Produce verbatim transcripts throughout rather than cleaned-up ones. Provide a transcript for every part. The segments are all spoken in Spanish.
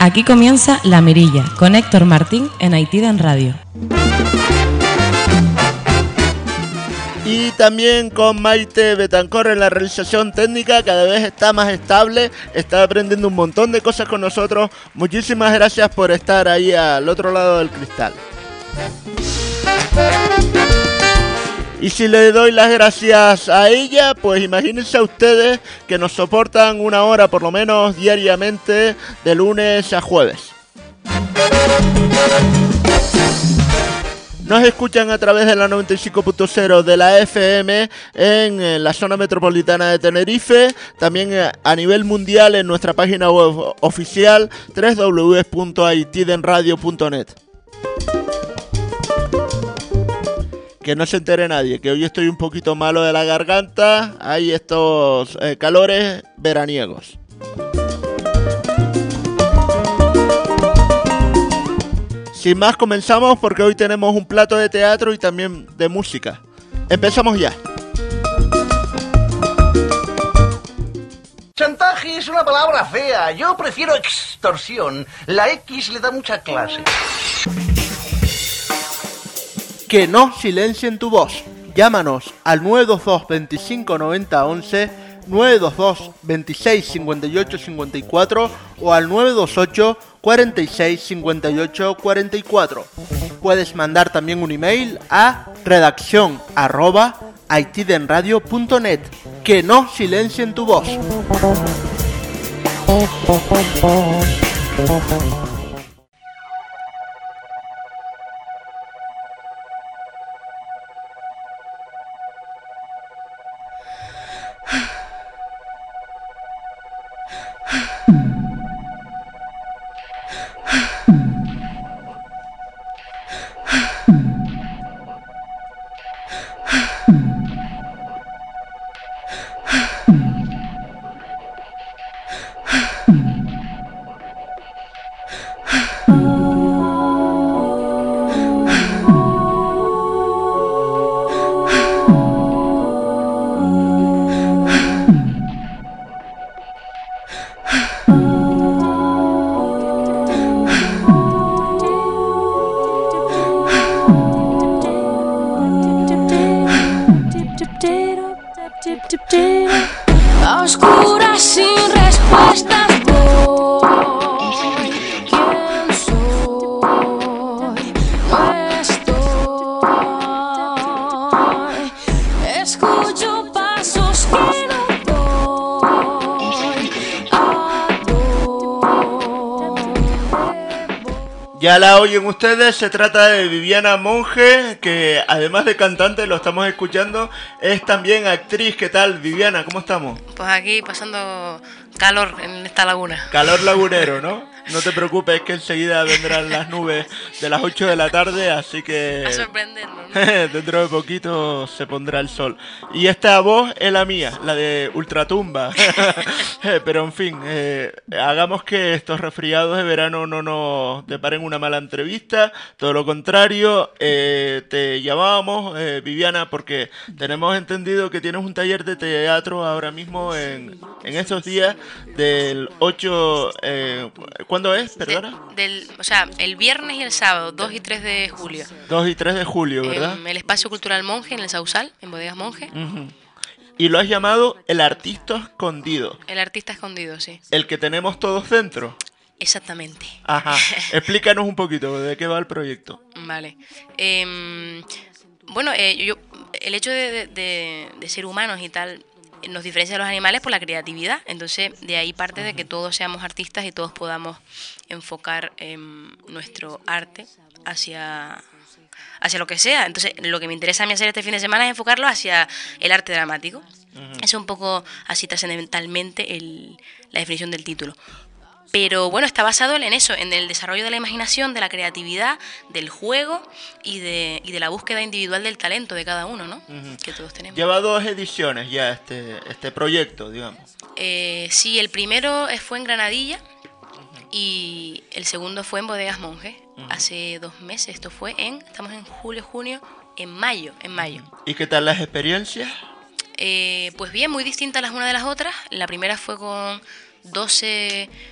Aquí comienza La Mirilla, con Héctor Martín en Haitiden Radio. Y también con Maite Betancor en la realización técnica, cada vez está más estable, está aprendiendo un montón de cosas con nosotros. Muchísimas gracias por estar ahí al otro lado del cristal. Y si le doy las gracias a ella, pues imagínense a ustedes que nos soportan una hora por lo menos diariamente de lunes a jueves. Nos escuchan a través de la noventa y cinco punto cero de la F M en la zona metropolitana de Tenerife, también a nivel mundial en nuestra página web oficial doble u doble u doble u punto haitiden radio punto net. Que no se entere nadie, que hoy estoy un poquito malo de la garganta, hay estos eh, calores veraniegos. Sin más, comenzamos porque hoy tenemos un plato de teatro y también de música. Empezamos ya. Chantaje es una palabra fea. Yo prefiero extorsión. La X le da mucha clase. Que no silencien tu voz. Llámanos al nueve dos dos, veinticinco, noventa, once, nueve dos dos, veintiséis, cincuenta y ocho, cincuenta y cuatro o al nueve dos ocho, cuarenta y seis, cincuenta y ocho, cuarenta y cuatro. Puedes mandar también un email a redacción arroba haitidenradio punto net. Que no silencien tu voz. A oscuras sin respuestas voy. ¿Quién soy? No estoy. Escucho pasos que no doy. A dónde. Ya la oyen ustedes, se trata de Viviana Monge, que además de cantante, lo estamos escuchando, es también actriz. ¿Qué tal, Viviana? ¿Cómo estamos? Pues aquí pasando calor en esta laguna. Calor lagunero, ¿no? No te preocupes, que enseguida vendrán las nubes de las ocho de la tarde, así que... A sorprendernos, ¿no? Dentro de poquito se pondrá el sol. Y esta voz es la mía, la de Ultratumba. Pero en fin, eh, hagamos que estos resfriados de verano no nos deparen una mala entrevista. Todo lo contrario, eh, te llamábamos, eh, Viviana, porque tenemos entendido que tienes un taller de teatro ahora mismo en, en estos días del ocho... Eh, ¿Cuándo es? Perdona. De, del, o sea, el viernes y el sábado, dos y tres de julio. dos y tres de julio, ¿verdad? En el Espacio Cultural Monge, en el Sausal, en Bodegas Monge. Uh-huh. Y lo has llamado El Artista Escondido. El artista escondido, sí. El que tenemos todos dentro. Exactamente. Ajá. Explícanos un poquito de qué va el proyecto. Vale. Eh, bueno, eh, yo, el hecho de, de, de, de ser humanos y tal nos diferencia de los animales por la creatividad. Entonces, de ahí parte de que todos seamos artistas y todos podamos enfocar eh, nuestro arte hacia, hacia lo que sea. Entonces, lo que me interesa a mí hacer este fin de semana es enfocarlo hacia el arte dramático. Uh-huh. Es un poco así trascendentalmente el, la definición del título. Pero bueno, está basado en eso, en el desarrollo de la imaginación, de la creatividad, del juego y de, y de la búsqueda individual del talento de cada uno, ¿no? Uh-huh. Que todos tenemos. Lleva dos ediciones ya este, este proyecto, digamos. Eh, sí, el primero fue en Granadilla uh-huh. y el segundo fue en Bodegas Monge. Uh-huh. Hace dos meses, esto fue en, estamos en julio, junio, en mayo, en mayo. ¿Y qué tal las experiencias? Eh, pues bien, muy distintas las unas de las otras. La primera fue con doce...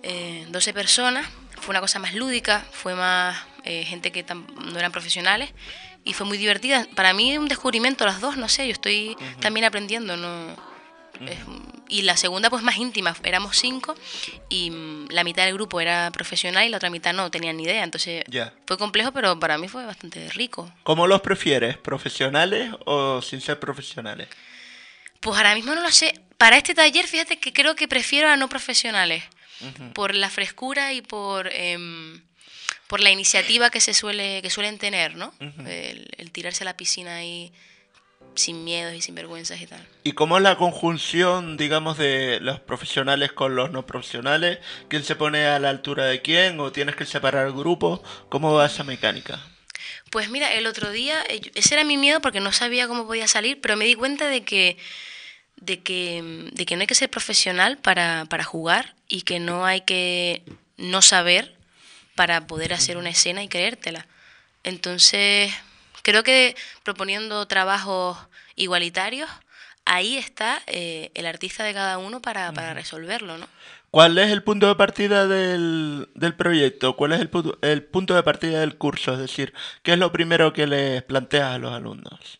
eh, doce personas. Fue una cosa más lúdica, fue más eh, gente que tam- no eran profesionales y fue muy divertida. Para mí un descubrimiento las dos, no sé, yo estoy uh-huh. también aprendiendo, ¿no? Uh-huh. Es, y la segunda pues más íntima, éramos cinco y mm, la mitad del grupo era profesional y la otra mitad no, tenían ni idea, entonces yeah. fue complejo, pero para mí fue bastante rico. ¿Cómo los prefieres, profesionales o sin ser profesionales? Pues ahora mismo no lo sé. Para este taller, fíjate que creo que prefiero a no profesionales. Uh-huh. Por la frescura y por eh, por la iniciativa que se suele que suelen tener, ¿no? Uh-huh. El, el tirarse a la piscina ahí sin miedos y sin vergüenzas y tal. ¿Y cómo es la conjunción, digamos, de los profesionales con los no profesionales? ¿Quién se pone a la altura de quién? ¿O tienes que separar grupos? ¿Cómo va esa mecánica? Pues mira, el otro día, ese era mi miedo porque no sabía cómo podía salir, pero me di cuenta de que de que, de que no hay que ser profesional para, para jugar y que no hay que no saber para poder hacer una escena y creértela. Entonces, creo que proponiendo trabajos igualitarios, ahí está eh, el artista de cada uno para, para resolverlo, ¿no? ¿Cuál es el punto de partida del, del proyecto? ¿Cuál es el, pu- el punto de partida del curso? Es decir, ¿qué es lo primero que les planteas a los alumnos?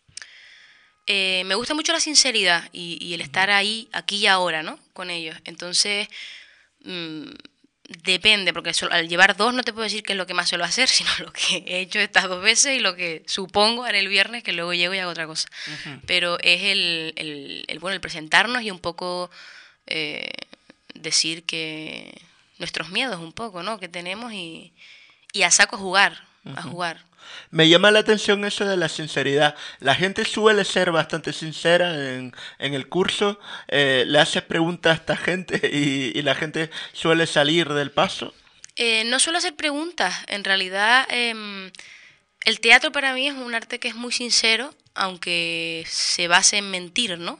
Eh, me gusta mucho la sinceridad y, y el estar ahí, aquí y ahora, ¿no? Con ellos. Entonces, mmm, depende, porque so- al llevar dos no te puedo decir qué es lo que más suelo hacer, sino lo que he hecho estas dos veces y lo que supongo haré el viernes, que luego llego y hago otra cosa. Uh-huh. Pero es el, el, el, bueno, el presentarnos y un poco eh, decir que nuestros miedos un poco, ¿no? Que tenemos y, y a saco jugar, uh-huh. a jugar. Me llama la atención eso de la sinceridad. La gente suele ser bastante sincera en, en el curso. Eh, le haces preguntas a esta gente y, y la gente suele salir del paso. Eh, no suelo hacer preguntas. En realidad, eh, el teatro para mí es un arte que es muy sincero, aunque se base en mentir, ¿no?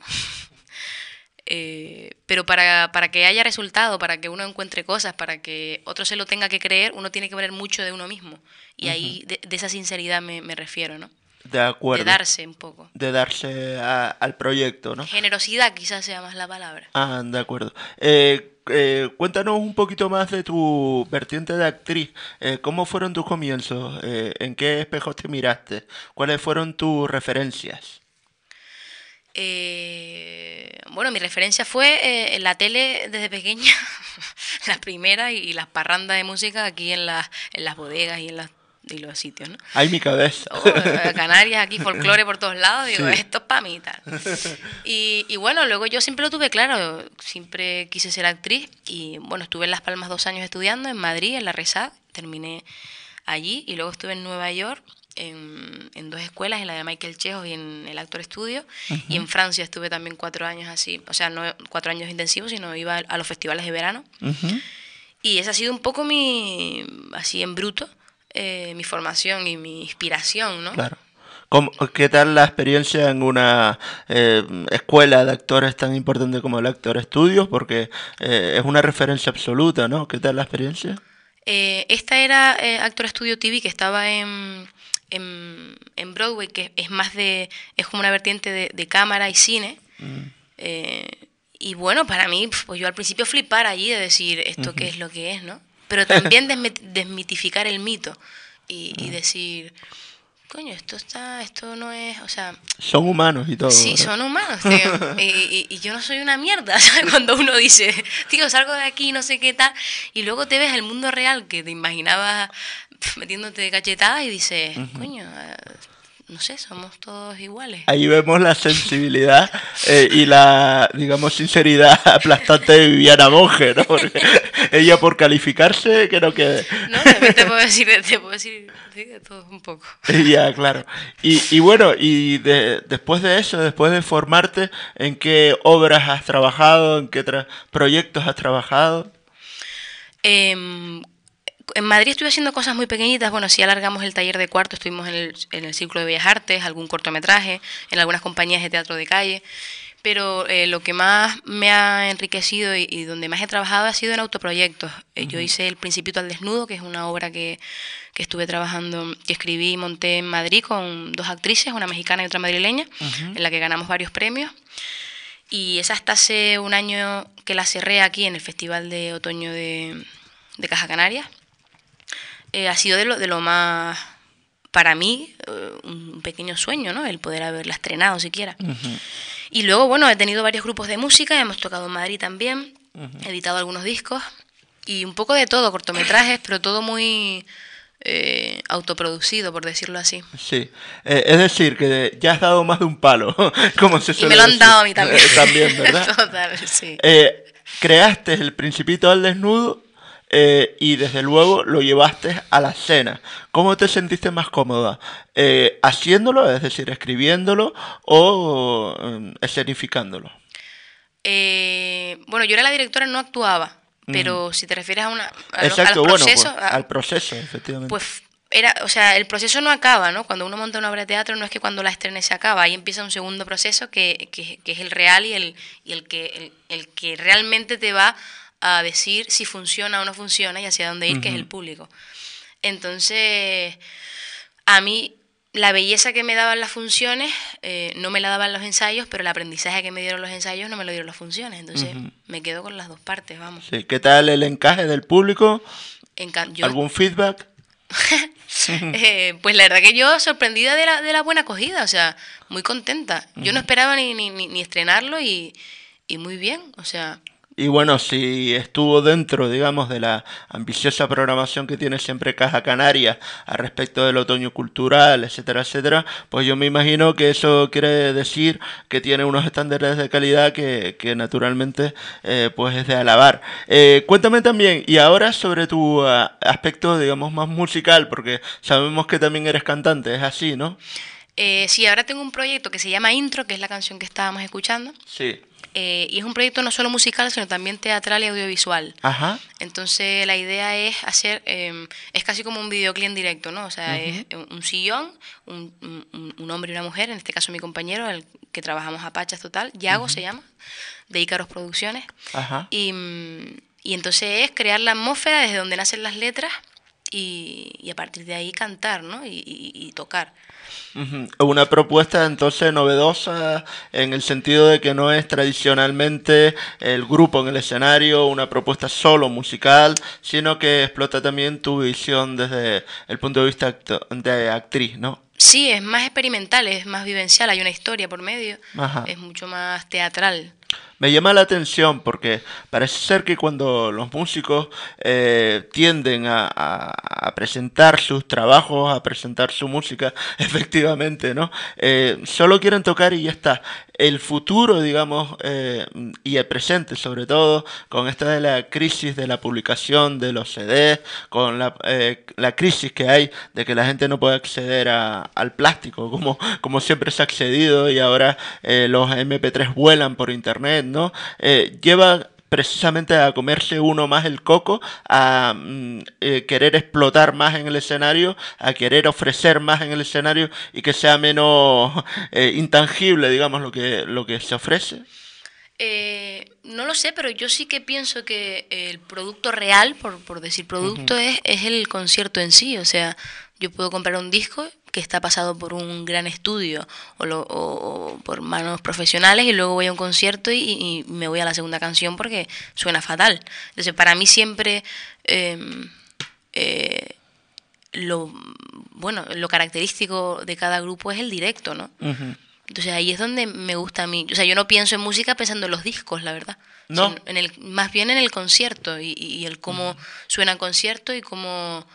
Eh, pero para, para que haya resultado, para que uno encuentre cosas, para que otro se lo tenga que creer, uno tiene que poner mucho de uno mismo. Y uh-huh. ahí de, de esa sinceridad me, me refiero, ¿no? De acuerdo. De darse un poco. De darse a, al proyecto, ¿no? Generosidad quizás sea más la palabra. Ah, de acuerdo. Eh, eh, cuéntanos un poquito más de tu vertiente de actriz. Eh, ¿Cómo fueron tus comienzos? Eh, ¿En qué espejos te miraste? ¿Cuáles fueron tus referencias? Eh, bueno, mi referencia fue eh, en la tele desde pequeña, las primeras y, y las parrandas de música aquí en, la, en las bodegas y en las, y los sitios, ¿no? ¡Ay, mi cabeza! Oh, Canarias, aquí folclore por todos lados, digo, sí. Esto es para mí y tal. Y, y bueno, luego yo siempre lo tuve claro, siempre quise ser actriz y bueno, estuve en Las Palmas dos años estudiando, en Madrid, en la RESAD, terminé allí y luego estuve en Nueva York. En, en dos escuelas, en la de Michael Chejo y en el Actor Studio, uh-huh. y en Francia estuve también cuatro años así, o sea, no cuatro años intensivos, sino iba a los festivales de verano, uh-huh. y esa ha sido un poco mi, así en bruto, eh, mi formación y mi inspiración, ¿no? Claro. ¿Cómo, ¿Qué tal la experiencia en una eh, escuela de actores tan importante como el Actor Studio? Porque eh, es una referencia absoluta, ¿no? ¿Qué tal la experiencia? Eh, esta era eh, Actor Studio T V, que estaba en... En, en Broadway, que es más de, es como una vertiente de, de cámara y cine. Mm. Eh, y bueno, para mí, pues yo al principio flipar allí de decir esto uh-huh. qué es lo que es, ¿no? Pero también desmet- desmitificar el mito y, uh-huh. y decir, coño, esto está, esto no es, o sea... Son humanos y todo. Sí, ¿verdad? son humanos, tío. y, y, y yo no soy una mierda, ¿sabes? Cuando uno dice, tío, salgo de aquí, no sé qué tal, y luego te ves el mundo real que te imaginabas metiéndote cachetadas y dices, uh-huh. coño, no sé, somos todos iguales. Ahí vemos la sensibilidad eh, y la, digamos, sinceridad aplastante de Viviana Monge, ¿no? Porque ella por calificarse, que no quede. No, también te puedo decir, te puedo decir sí, de todo un poco. Ya, claro. Y, y bueno, y de, después de eso, después de formarte, ¿en qué obras has trabajado? ¿En qué tra- proyectos has trabajado? Eh, En Madrid estuve haciendo cosas muy pequeñitas. Bueno, sí alargamos el taller de cuarto, estuvimos en el, en el Círculo de Bellas Artes, algún cortometraje, en algunas compañías de teatro de calle. Pero eh, lo que más me ha enriquecido y, y donde más he trabajado ha sido en autoproyectos. Eh, uh-huh. Yo hice El Principito al Desnudo, que es una obra que, que estuve trabajando, que escribí y monté en Madrid con dos actrices, una mexicana y otra madrileña, uh-huh. en la que ganamos varios premios. Y esa hasta hace un año que la cerré aquí en el Festival de Otoño de... de Caja Canarias. Eh, ha sido de lo, de lo más, para mí, eh, un pequeño sueño, ¿no? El poder haberla estrenado siquiera. Ujú. Y luego, bueno, he tenido varios grupos de música, hemos tocado en Madrid también, he editado algunos discos y un poco de todo, cortometrajes, pero todo muy eh, autoproducido, por decirlo así. Sí, Eh, es decir, que ya has dado más de un palo, como se Y suele me lo han decir. dado a mí también. Eh, también, ¿verdad? Total, sí. Eh, creaste El Principito al desnudo eh, y desde luego lo llevaste a la escena. ¿Cómo te sentiste más cómoda? Eh, ¿haciéndolo, es decir, escribiéndolo o eh, escenificándolo? Eh, bueno, yo era la directora, no actuaba, pero si te refieres a, una, a, lo- Exacto, a los bueno, procesos, pues, a- al proceso, efectivamente. pues era, o sea, el proceso no acaba, ¿no? Cuando uno monta una obra de teatro no es que cuando la estrene se acaba, ahí empieza un segundo proceso que, que, que es el real y el, y el que el, el que realmente te va a decir si funciona o no funciona y hacia dónde ir, que es el público. Entonces, a mí la belleza que me daban las funciones eh, no me la daban los ensayos, pero el aprendizaje que me dieron los ensayos no me lo dieron las funciones. Entonces, me quedo con las dos partes, vamos. Sí, ¿qué tal el encaje del público? Enca- yo- ¿Algún feedback? Eh, pues la verdad que yo sorprendida de la, de la buena acogida, o sea, muy contenta. Yo no esperaba ni, ni, ni, ni estrenarlo y, y muy bien, o sea, Y bueno, si estuvo dentro, digamos, de la ambiciosa programación que tiene siempre Caja Canaria a respecto del otoño cultural, etcétera, etcétera, pues yo me imagino que eso quiere decir que tiene unos estándares de calidad que, que naturalmente eh, pues es de alabar. Eh, cuéntame también, y ahora sobre tu ah, aspecto, digamos, más musical, porque sabemos que también eres cantante, es así, ¿no? eh, sí, ahora tengo un proyecto que se llama Intro, que es la canción que estábamos escuchando, Sí. eh, y es un proyecto no solo musical, sino también teatral y audiovisual. Ajá. Entonces la idea es hacer, eh, es casi como un videoclip en directo, ¿no? O sea, es un, un sillón, un, un- un hombre y una mujer, en este caso mi compañero, el que trabajamos a Pachas Total, Yago se llama, de Ícaros Producciones. Ajá. Y, mm, y entonces es crear la atmósfera desde donde nacen las letras y, y a partir de ahí cantar, ¿no? Y, y- y tocar. Ujú. Una propuesta entonces novedosa en el sentido de que no es tradicionalmente el grupo en el escenario, una propuesta solo musical, sino que explota también tu visión desde el punto de vista acto- de actriz, ¿no? Sí, es más experimental, es más vivencial, hay una historia por medio, Ajá. es mucho más teatral. Me llama la atención porque parece ser que cuando los músicos eh, tienden a, a- a presentar sus trabajos, a presentar su música, efectivamente, ¿no? Eh, solo quieren tocar y ya está. El futuro, digamos, eh, y el presente, sobre todo, con esta de la crisis de la publicación de los C Ds, con la, eh, la crisis que hay de que la gente no puede acceder a- al plástico, como, como siempre se ha accedido, y ahora eh, los M P tres vuelan por internet, ¿no? Eh, lleva precisamente a comerse uno más el coco, a mm, eh, querer explotar más en el escenario, a querer ofrecer más en el escenario y que sea menos eh, intangible, digamos, lo que, lo que se ofrece. Eh, no lo sé, pero yo sí que pienso que el producto real, por, por decir producto, es, es el concierto en sí. O sea, yo puedo comprar un disco que está pasado por un gran estudio o, lo- o- o por manos profesionales y luego voy a un concierto y, y me voy a la segunda canción porque suena fatal. Entonces, para mí siempre eh, eh, lo bueno, lo característico de cada grupo es el directo, ¿no? Ujú. Entonces ahí es donde me gusta a mí. O sea, yo no pienso en música pensando en los discos, la verdad. No. Sino en el, más bien en el concierto y, y- y el cómo suena el concierto y cómo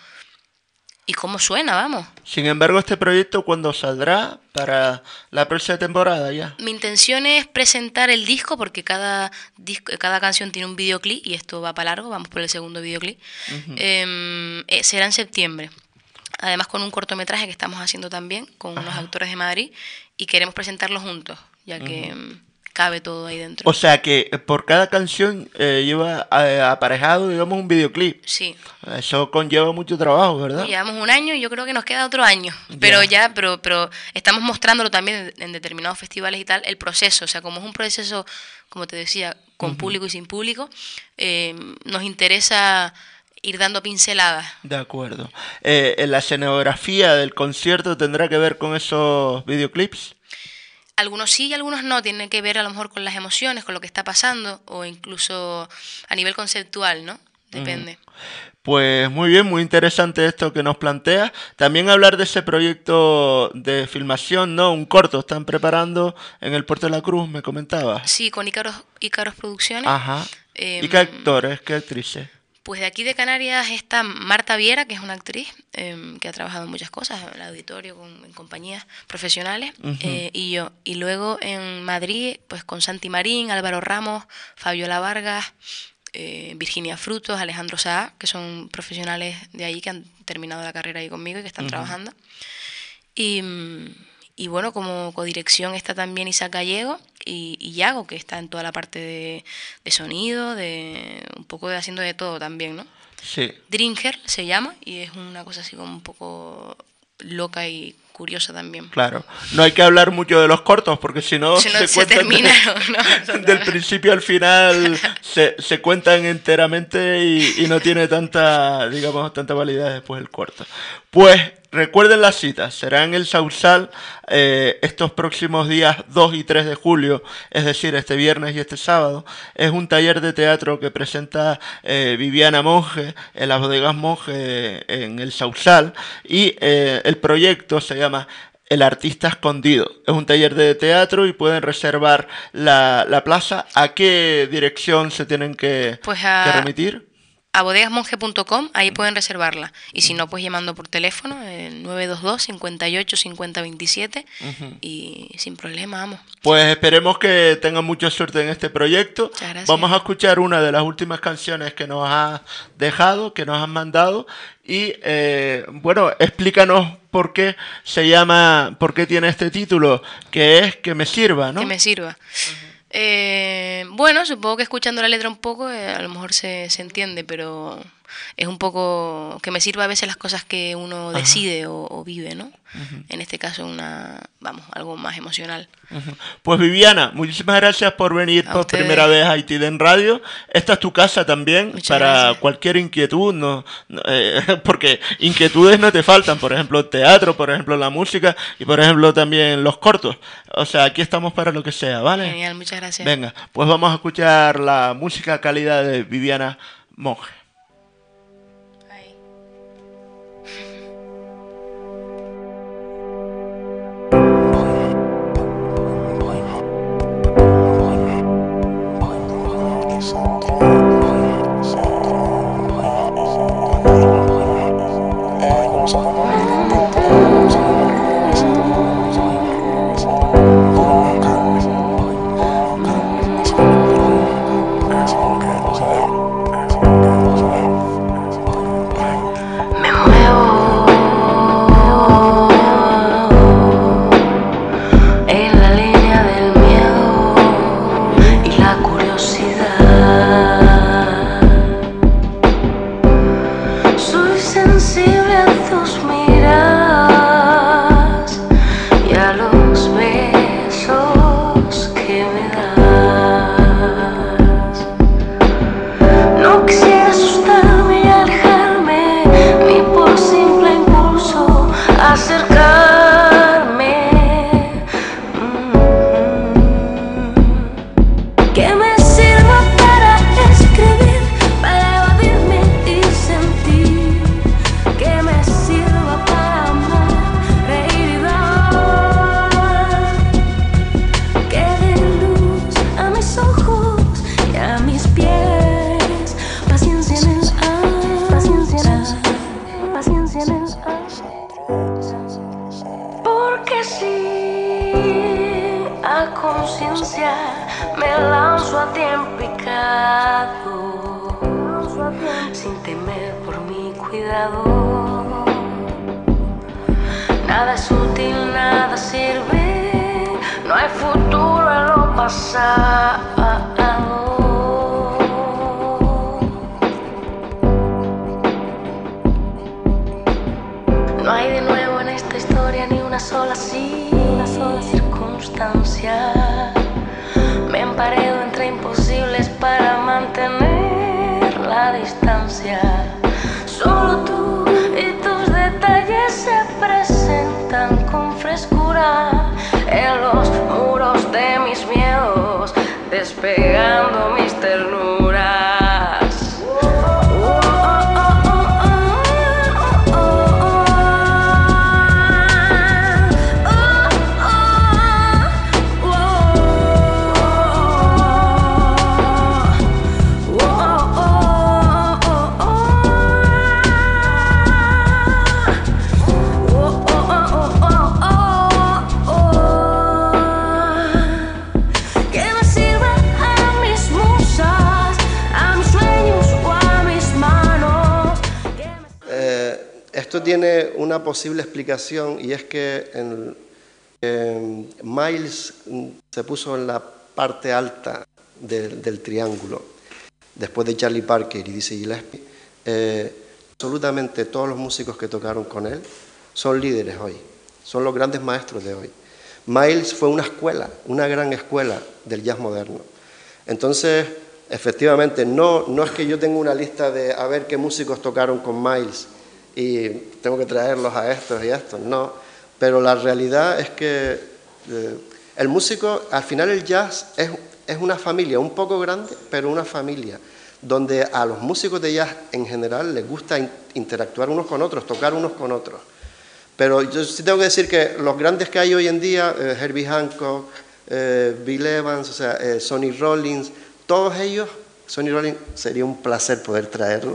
y cómo suena, vamos. Sin embargo, este proyecto, ¿cuándo saldrá para la próxima temporada ya? Mi intención es presentar el disco porque cada disco, cada canción tiene un videoclip y esto va para largo, vamos por el segundo videoclip. Em, eh, será en septiembre. Además con un cortometraje que estamos haciendo también con unos actores de Madrid y queremos presentarlo juntos, ya que em, cabe todo ahí dentro. O sea que eh, por cada canción eh, lleva eh, aparejado, digamos, un videoclip. Sí. Eso conlleva mucho trabajo, ¿verdad? Llevamos un año y yo creo que nos queda otro año. Pero ya, pero, pero estamos mostrándolo también en, en determinados festivales y tal, el proceso. O sea, como es un proceso, como te decía, con público y sin público, eh, nos interesa ir dando pinceladas. De acuerdo. Eh, ¿la escenografía del concierto tendrá que ver con esos videoclips? Algunos sí y algunos no, tienen que ver a lo mejor con las emociones, con lo que está pasando, o incluso a nivel conceptual, ¿no? depende. Pues muy bien, muy interesante esto que nos planteas. También hablar de ese proyecto de filmación, ¿no? Un corto, están preparando en el Puerto de la Cruz, me comentabas. Sí, con Ícaros, Ícaros Producciones. Ajá. Em, ¿Y qué actores, qué actrices? Pues de aquí de Canarias está Marta Viera, que es una actriz em, que ha trabajado en muchas cosas, en el auditorio, con, en compañías profesionales, Ujú. eh, y yo. Y luego en Madrid, pues con Santi Marín, Álvaro Ramos, Fabiola Vargas, eh, Virginia Frutos, Alejandro Saá, que son profesionales de ahí que han terminado la carrera ahí conmigo y que están Ujú. trabajando. Y, mm, y bueno, como codirección está también Isaac Gallego y, y Yago, que está en toda la parte de, de sonido, de un poco de haciendo de todo también, ¿no? Sí. Dringer se llama y es una cosa así como un poco loca y curiosa también. Claro, no hay que hablar mucho de los cortos porque si no Si no, se, se cuentan termina, de- no, no, del no. principio al final se, se cuentan enteramente y, y no tiene tanta, digamos, tanta validez después el corto. Pues recuerden las citas, será en el Sausal eh, estos próximos días dos y tres de julio, es decir, este viernes y este sábado. Es un taller de teatro que presenta eh, Viviana Monge en las bodegas Monge en el Sausal y eh, el proyecto se llama El Artista Escondido. Es un taller de teatro y pueden reservar la, la plaza. ¿A qué dirección se tienen que, Pues a- que remitir? A bodegasmonje punto com, ahí pueden reservarla. Y si no, pues llamando por teléfono, el nueve dos dos, cincuenta y ocho, cincuenta veintisiete, y sin problema, vamos. Pues esperemos que tengan mucha suerte en este proyecto. Muchas gracias. Vamos a escuchar una de las últimas canciones que nos has dejado, que nos han mandado. Y eh, bueno, explícanos por qué se llama, por qué tiene este título, que es Que me sirva, ¿no? Que me sirva. Eh, bueno, supongo que escuchando la letra un poco, eh, a lo mejor se, se entiende, pero es un poco que me sirva a veces las cosas que uno decide o, o vive, ¿no? En este caso, una, vamos, algo más emocional. Ujú. Pues Viviana, muchísimas gracias por venir A por ustedes. primera vez a Haití en Radio. Esta es tu casa también. Muchas Para gracias. cualquier inquietud, no, no, eh, porque inquietudes no te faltan, por ejemplo el teatro, por ejemplo la música y por ejemplo también los cortos. O sea, aquí estamos para lo que sea, ¿vale? Genial, muchas gracias. Venga, pues vamos a escuchar la música calidad de Viviana Monge. Ahí. Me muevo en la línea del miedo y la curiosidad. Soy sensible a tus miradas y a los besos que me das. No quisiera asustarme y alejarme, ni por simple impulso acercarme. Mm. Que me sirva para escribir, para evadirme y sentir. Que me sirva para amar, reír y dar. Que dé luz a mis ojos y a mis pies. Paciencia en el ar, paciencia en el ar, paciencia en el ar. Porque si a conciencia me lanzo a ti en picado, sin temer por mi cuidado. Nada es útil, nada sirve, no hay futuro en lo pasado. No hay de nuevo en esta historia ni una sola sí, una sola circunstancia. Me emparedo entre imposibles para mantener la distancia. Solo tú y tus detalles se presentan con frescura en los muros de mis miedos, despegando mis ternuras. Uh, tiene una posible explicación, y es que en, en Miles se puso en la parte alta de, del triángulo, después de Charlie Parker y Dizzy Gillespie. Eh, absolutamente todos los músicos que tocaron con él son líderes hoy, son los grandes maestros de hoy. Miles fue una escuela, una gran escuela del jazz moderno. Entonces, efectivamente, no, no es que yo tenga una lista de a ver qué músicos tocaron con Miles y tengo que traerlos a estos y a estos, no. Pero la realidad es que eh, el músico, al final el jazz es, es una familia, un poco grande, pero una familia, donde a los músicos de jazz en general les gusta in, interactuar unos con otros, tocar unos con otros. Pero yo sí tengo que decir que los grandes que hay hoy en día, eh, Herbie Hancock, eh, Bill Evans, o sea, eh, Sonny Rollins, todos ellos, Sonny Rollins sería un placer poder traerlo.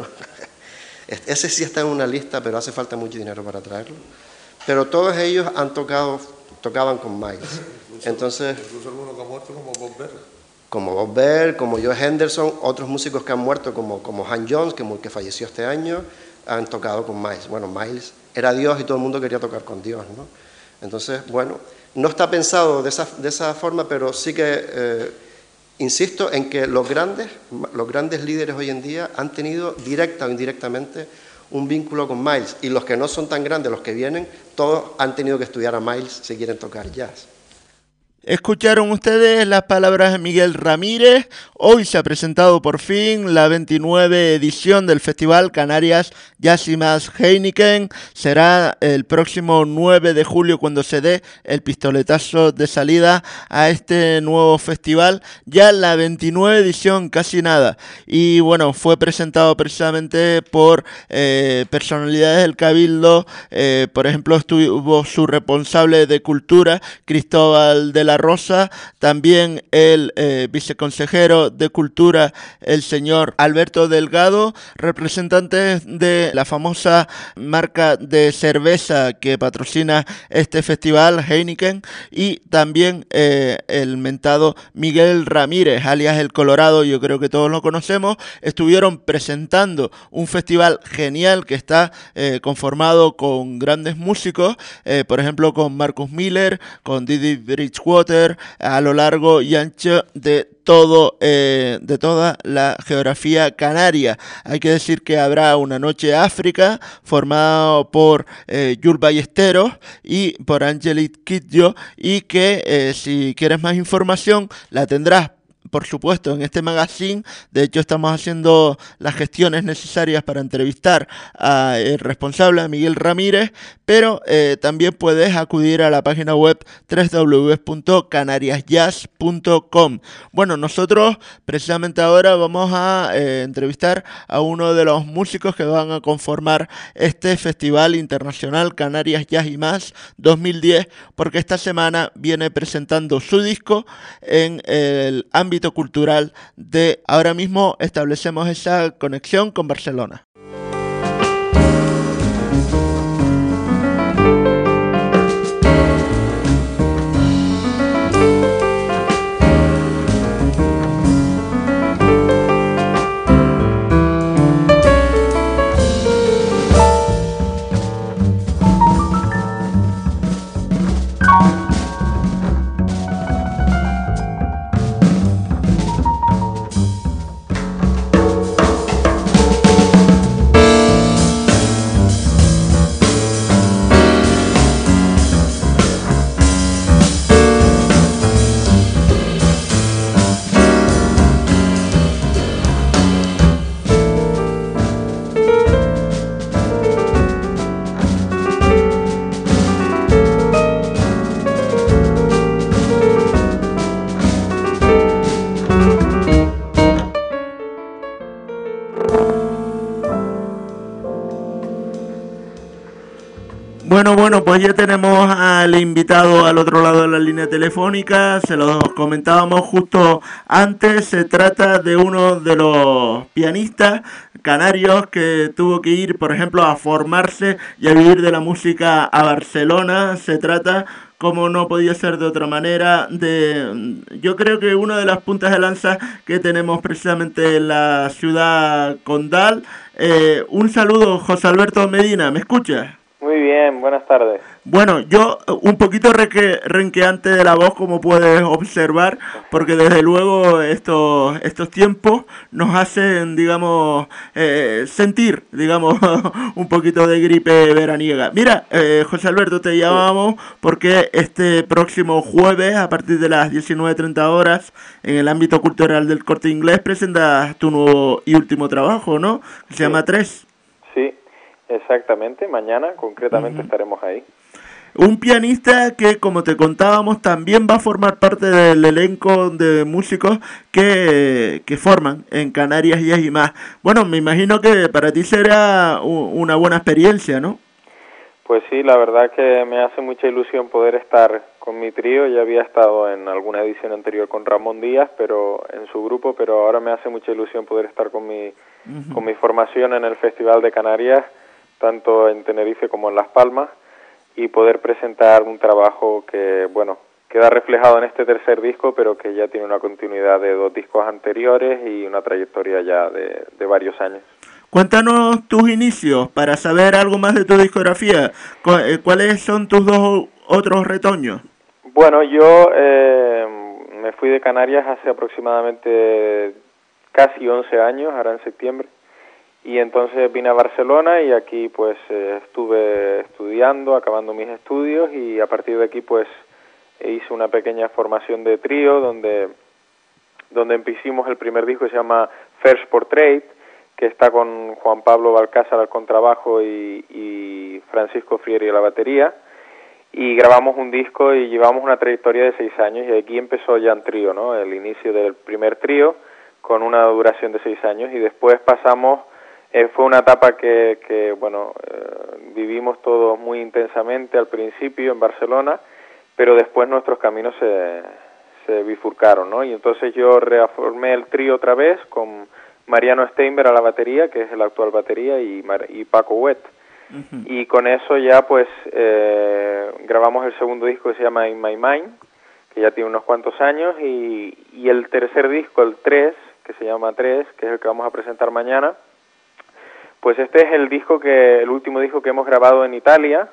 Ese sí está en una lista, pero hace falta mucho dinero para traerlo. Pero todos ellos han tocado, tocaban con Miles. Entonces, incluso algunos que han muerto como Bob Berg. Como Bob Berg, como Joe Henderson, otros músicos que han muerto como, como Han Jones, que, que falleció este año, han tocado con Miles. Bueno, Miles era Dios y todo el mundo quería tocar con Dios, ¿no? Entonces, bueno, no está pensado de esa, de esa forma, pero sí que eh, insisto en que los grandes, los grandes líderes hoy en día han tenido directa o indirectamente un vínculo con Miles, y los que no son tan grandes, los que vienen, todos han tenido que estudiar a Miles si quieren tocar jazz. Escucharon ustedes las palabras de Miguel Ramírez. Hoy se ha presentado por fin la veintinueve edición del Festival Canarias Jazz y Más Heineken. Será el próximo nueve de julio cuando se dé el pistoletazo de salida a este nuevo festival. Ya la veintinueve edición, casi nada. Y bueno, fue presentado precisamente por eh, personalidades del Cabildo. Eh, por ejemplo, estuvo su responsable de Cultura, Cristóbal de la Rosa, también el eh, viceconsejero de Cultura, el señor Alberto Delgado, representantes de la famosa marca de cerveza que patrocina este festival, Heineken, y también eh, el mentado Miguel Ramírez, alias El Colorado, yo creo que todos lo conocemos. Estuvieron presentando un festival genial que está eh, conformado con grandes músicos, eh, por ejemplo con Marcus Miller, con Didi Bridgewater, a lo largo y ancho de todo eh, de toda la geografía canaria. Hay que decir que habrá una noche África formada por eh, Jules Ballesteros y por Angelique Kidjo, y que eh, si quieres más información la tendrás por supuesto en este magazine. De hecho estamos haciendo las gestiones necesarias para entrevistar al responsable, a Miguel Ramírez, pero eh, también puedes acudir a la página web doble u doble u doble u punto canarias jazz punto com. Bueno, nosotros precisamente ahora vamos a eh, entrevistar a uno de los músicos que van a conformar este Festival Internacional Canarias Jazz y Más dos mil diez, porque esta semana viene presentando su disco en el ámbito cultural de... Ahora mismo establecemos esa conexión con Barcelona. Bueno, bueno, pues ya tenemos al invitado al otro lado de la línea telefónica. Se lo comentábamos justo antes. Se trata de uno de los pianistas canarios que tuvo que ir, por ejemplo, a formarse y a vivir de la música a Barcelona. Se trata, como no podía ser de otra manera, de, yo creo que una de las puntas de lanza que tenemos precisamente en la ciudad condal. Eh, un saludo, José Alberto Medina, ¿me escuchas? bien, buenas tardes. Bueno, yo un poquito reque, renqueante de la voz, como puedes observar, porque desde luego estos estos tiempos nos hacen, digamos, eh, sentir, digamos, un poquito de gripe veraniega. Mira, eh, José Alberto, te llamamos porque este próximo jueves, a partir de las diecinueve treinta horas, en el ámbito cultural del Corte Inglés, presentas tu nuevo y último trabajo, ¿no? Que se Sí. llama Tres. Sí, exactamente, mañana concretamente Ujú. estaremos ahí. Un pianista que, como te contábamos, también va a formar parte del elenco de músicos que, que forman en Canarias Jazz y más. Bueno, me imagino que para ti será u- una buena experiencia, ¿no? Pues sí, la verdad que me hace mucha ilusión poder estar con mi trío. Ya había estado en alguna edición anterior con Ramón Díaz, pero en su grupo, pero ahora me hace mucha ilusión poder estar con mi, Ujú. con mi formación en el Festival de Canarias, tanto en Tenerife como en Las Palmas, y poder presentar un trabajo que, bueno, queda reflejado en este tercer disco, pero que ya tiene una continuidad de dos discos anteriores y una trayectoria ya de, de varios años. Cuéntanos tus inicios para saber algo más de tu discografía. Cu- eh, ¿Cuáles son tus dos otros retoños? Bueno, yo eh, me fui de Canarias hace aproximadamente casi once años, ahora en septiembre, y entonces vine a Barcelona y aquí pues eh, estuve estudiando, acabando mis estudios, y a partir de aquí pues hice una pequeña formación de trío donde, donde hicimos el primer disco que se llama First Portrait, que está con Juan Pablo Balcázar al contrabajo y, y Francisco Frieri a la batería, y grabamos un disco y llevamos una trayectoria de seis años, y aquí empezó ya en trío, ¿no? El inicio del primer trío con una duración de seis años, y después pasamos, eh, fue una etapa que, que bueno, eh, vivimos todos muy intensamente al principio en Barcelona, pero después nuestros caminos se, se bifurcaron, ¿no? Y entonces yo reafirmé el trío otra vez con Mariano Steinberg a la batería, que es el actual batería, y, Mar y Paco Huet. Ujú. Y con eso ya pues eh, grabamos el segundo disco que se llama In My Mind, que ya tiene unos cuantos años, y, y el tercer disco, el tres, que se llama Tres, que es el que vamos a presentar mañana, pues este es el disco que, el último disco que hemos grabado en Italia,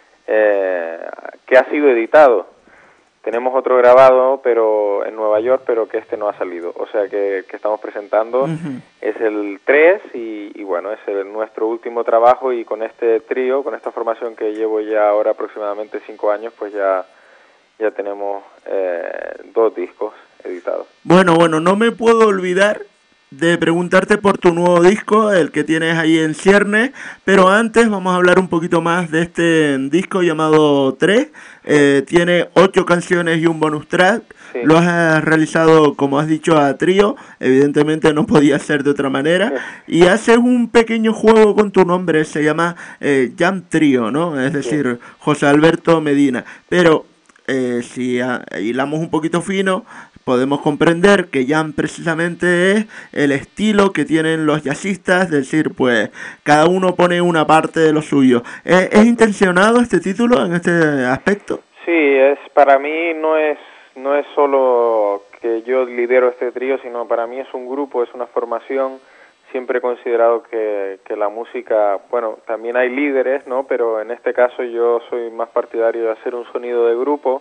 eh, que ha sido editado. Tenemos otro grabado, pero en Nueva York, pero que este no ha salido. O sea que, que estamos presentando Ujú. es el tres, y, y bueno, es el, nuestro último trabajo, y con este trío, con esta formación que llevo ya ahora aproximadamente cinco años, pues ya, ya tenemos eh, dos discos editados. Bueno, bueno, no me puedo olvidar de preguntarte por tu nuevo disco, el que tienes ahí en ciernes, pero antes vamos a hablar un poquito más de este disco llamado Tres. Eh, tiene ocho canciones y un bonus track. Sí. Lo has realizado, como has dicho, a trío, evidentemente no podía ser de otra manera, y haces un pequeño juego con tu nombre, se llama eh, Jam Trio, ¿no? Es decir, José Alberto Medina, pero eh, si a, hilamos un poquito fino, podemos comprender que jam precisamente es el estilo que tienen los jazzistas, es decir, pues cada uno pone una parte de lo suyo. ¿Es, es intencionado este título en este aspecto? Sí, es, para mí no es, no es solo que yo lidero este trío, sino para mí es un grupo, es una formación. Siempre he considerado que, que la música, bueno, también hay líderes, ¿no? Pero en este caso yo soy más partidario de hacer un sonido de grupo.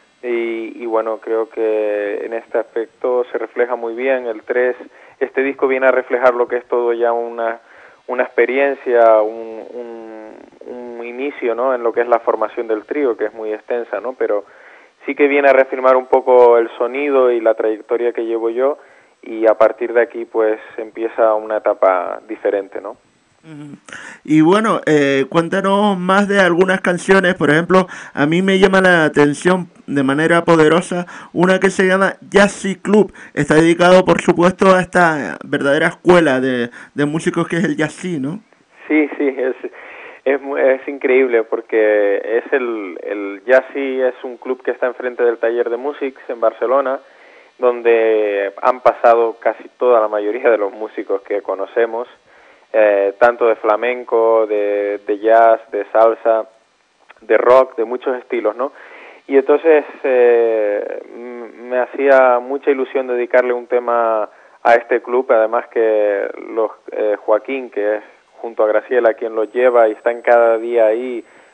Y, y bueno, creo que en este aspecto se refleja muy bien el tres. Este disco viene a reflejar lo que es todo ya una, una experiencia, un, un, un inicio, ¿no? En lo que es la formación del trío, que es muy extensa, ¿no? Pero sí que viene a reafirmar un poco el sonido y la trayectoria que llevo yo, y a partir de aquí pues empieza una etapa diferente, ¿no? Y bueno, eh, cuéntanos más de algunas canciones. Por ejemplo, a mí me llama la atención de manera poderosa una que se llama Jazzy Club. Está dedicado, por supuesto, a esta verdadera escuela de, de músicos que es el Jazzy, ¿no? Sí, sí, es, es, es increíble porque es el, el Jazzy es un club que está enfrente del Taller de Músics en Barcelona, donde han pasado casi toda la mayoría de los músicos que conocemos, eh, tanto de flamenco, de, de jazz, de salsa, de rock, de muchos estilos, ¿no? Y entonces eh, me hacía mucha ilusión dedicarle un tema a este club, además que los, eh, Joaquín, que es junto a Graciela quien los lleva y están cada día ahí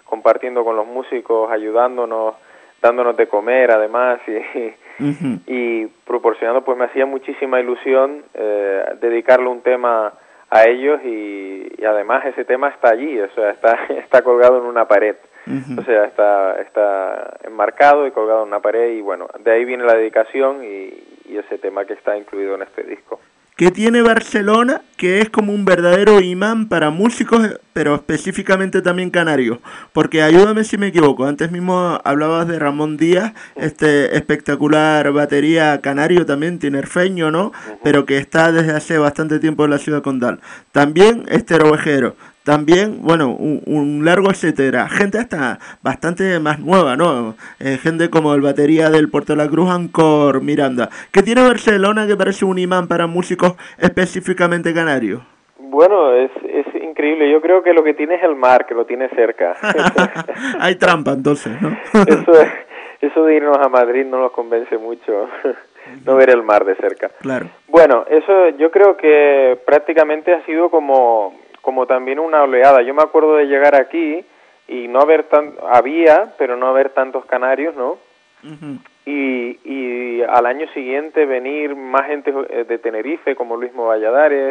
compartiendo con los músicos, ayudándonos, dándonos de comer además y, uh-huh. y proporcionando, pues me hacía muchísima ilusión eh, dedicarle un tema a ellos y, y además ese tema está allí, o sea, está, está colgado en una pared. Uh-huh. O sea, está, está enmarcado y colgado en una pared y bueno, de ahí viene la dedicación y, y ese tema que está incluido en este disco. ¿Qué tiene Barcelona que es como un verdadero imán para músicos, pero específicamente también canarios? Porque ayúdame si me equivoco, antes mismo hablabas de Ramón Díaz, este espectacular batería canario también, tinerfeño, ¿no? Uh-huh. Pero que está desde hace bastante tiempo en la ciudad condal. También Esther Ovejero. También, bueno, un, un largo etcétera. Gente hasta bastante más nueva, ¿no? Eh, gente como el batería del Puerto de la Cruz, Ancor Miranda. ¿Qué tiene Barcelona que parece un imán para músicos específicamente canarios? Bueno, es, es increíble. Yo creo que lo que tiene es el mar, que lo tiene cerca. Hay trampa, entonces, ¿no? eso, eso de irnos a Madrid no nos convence mucho. No ver el mar de cerca. Claro. Bueno, eso yo creo que prácticamente ha sido como... como también una oleada. Yo me acuerdo de llegar aquí y no haber tan había, pero no haber tantos canarios, ¿no? Uh-huh. Y, y al año siguiente venir más gente de Tenerife, como Luis Valladares,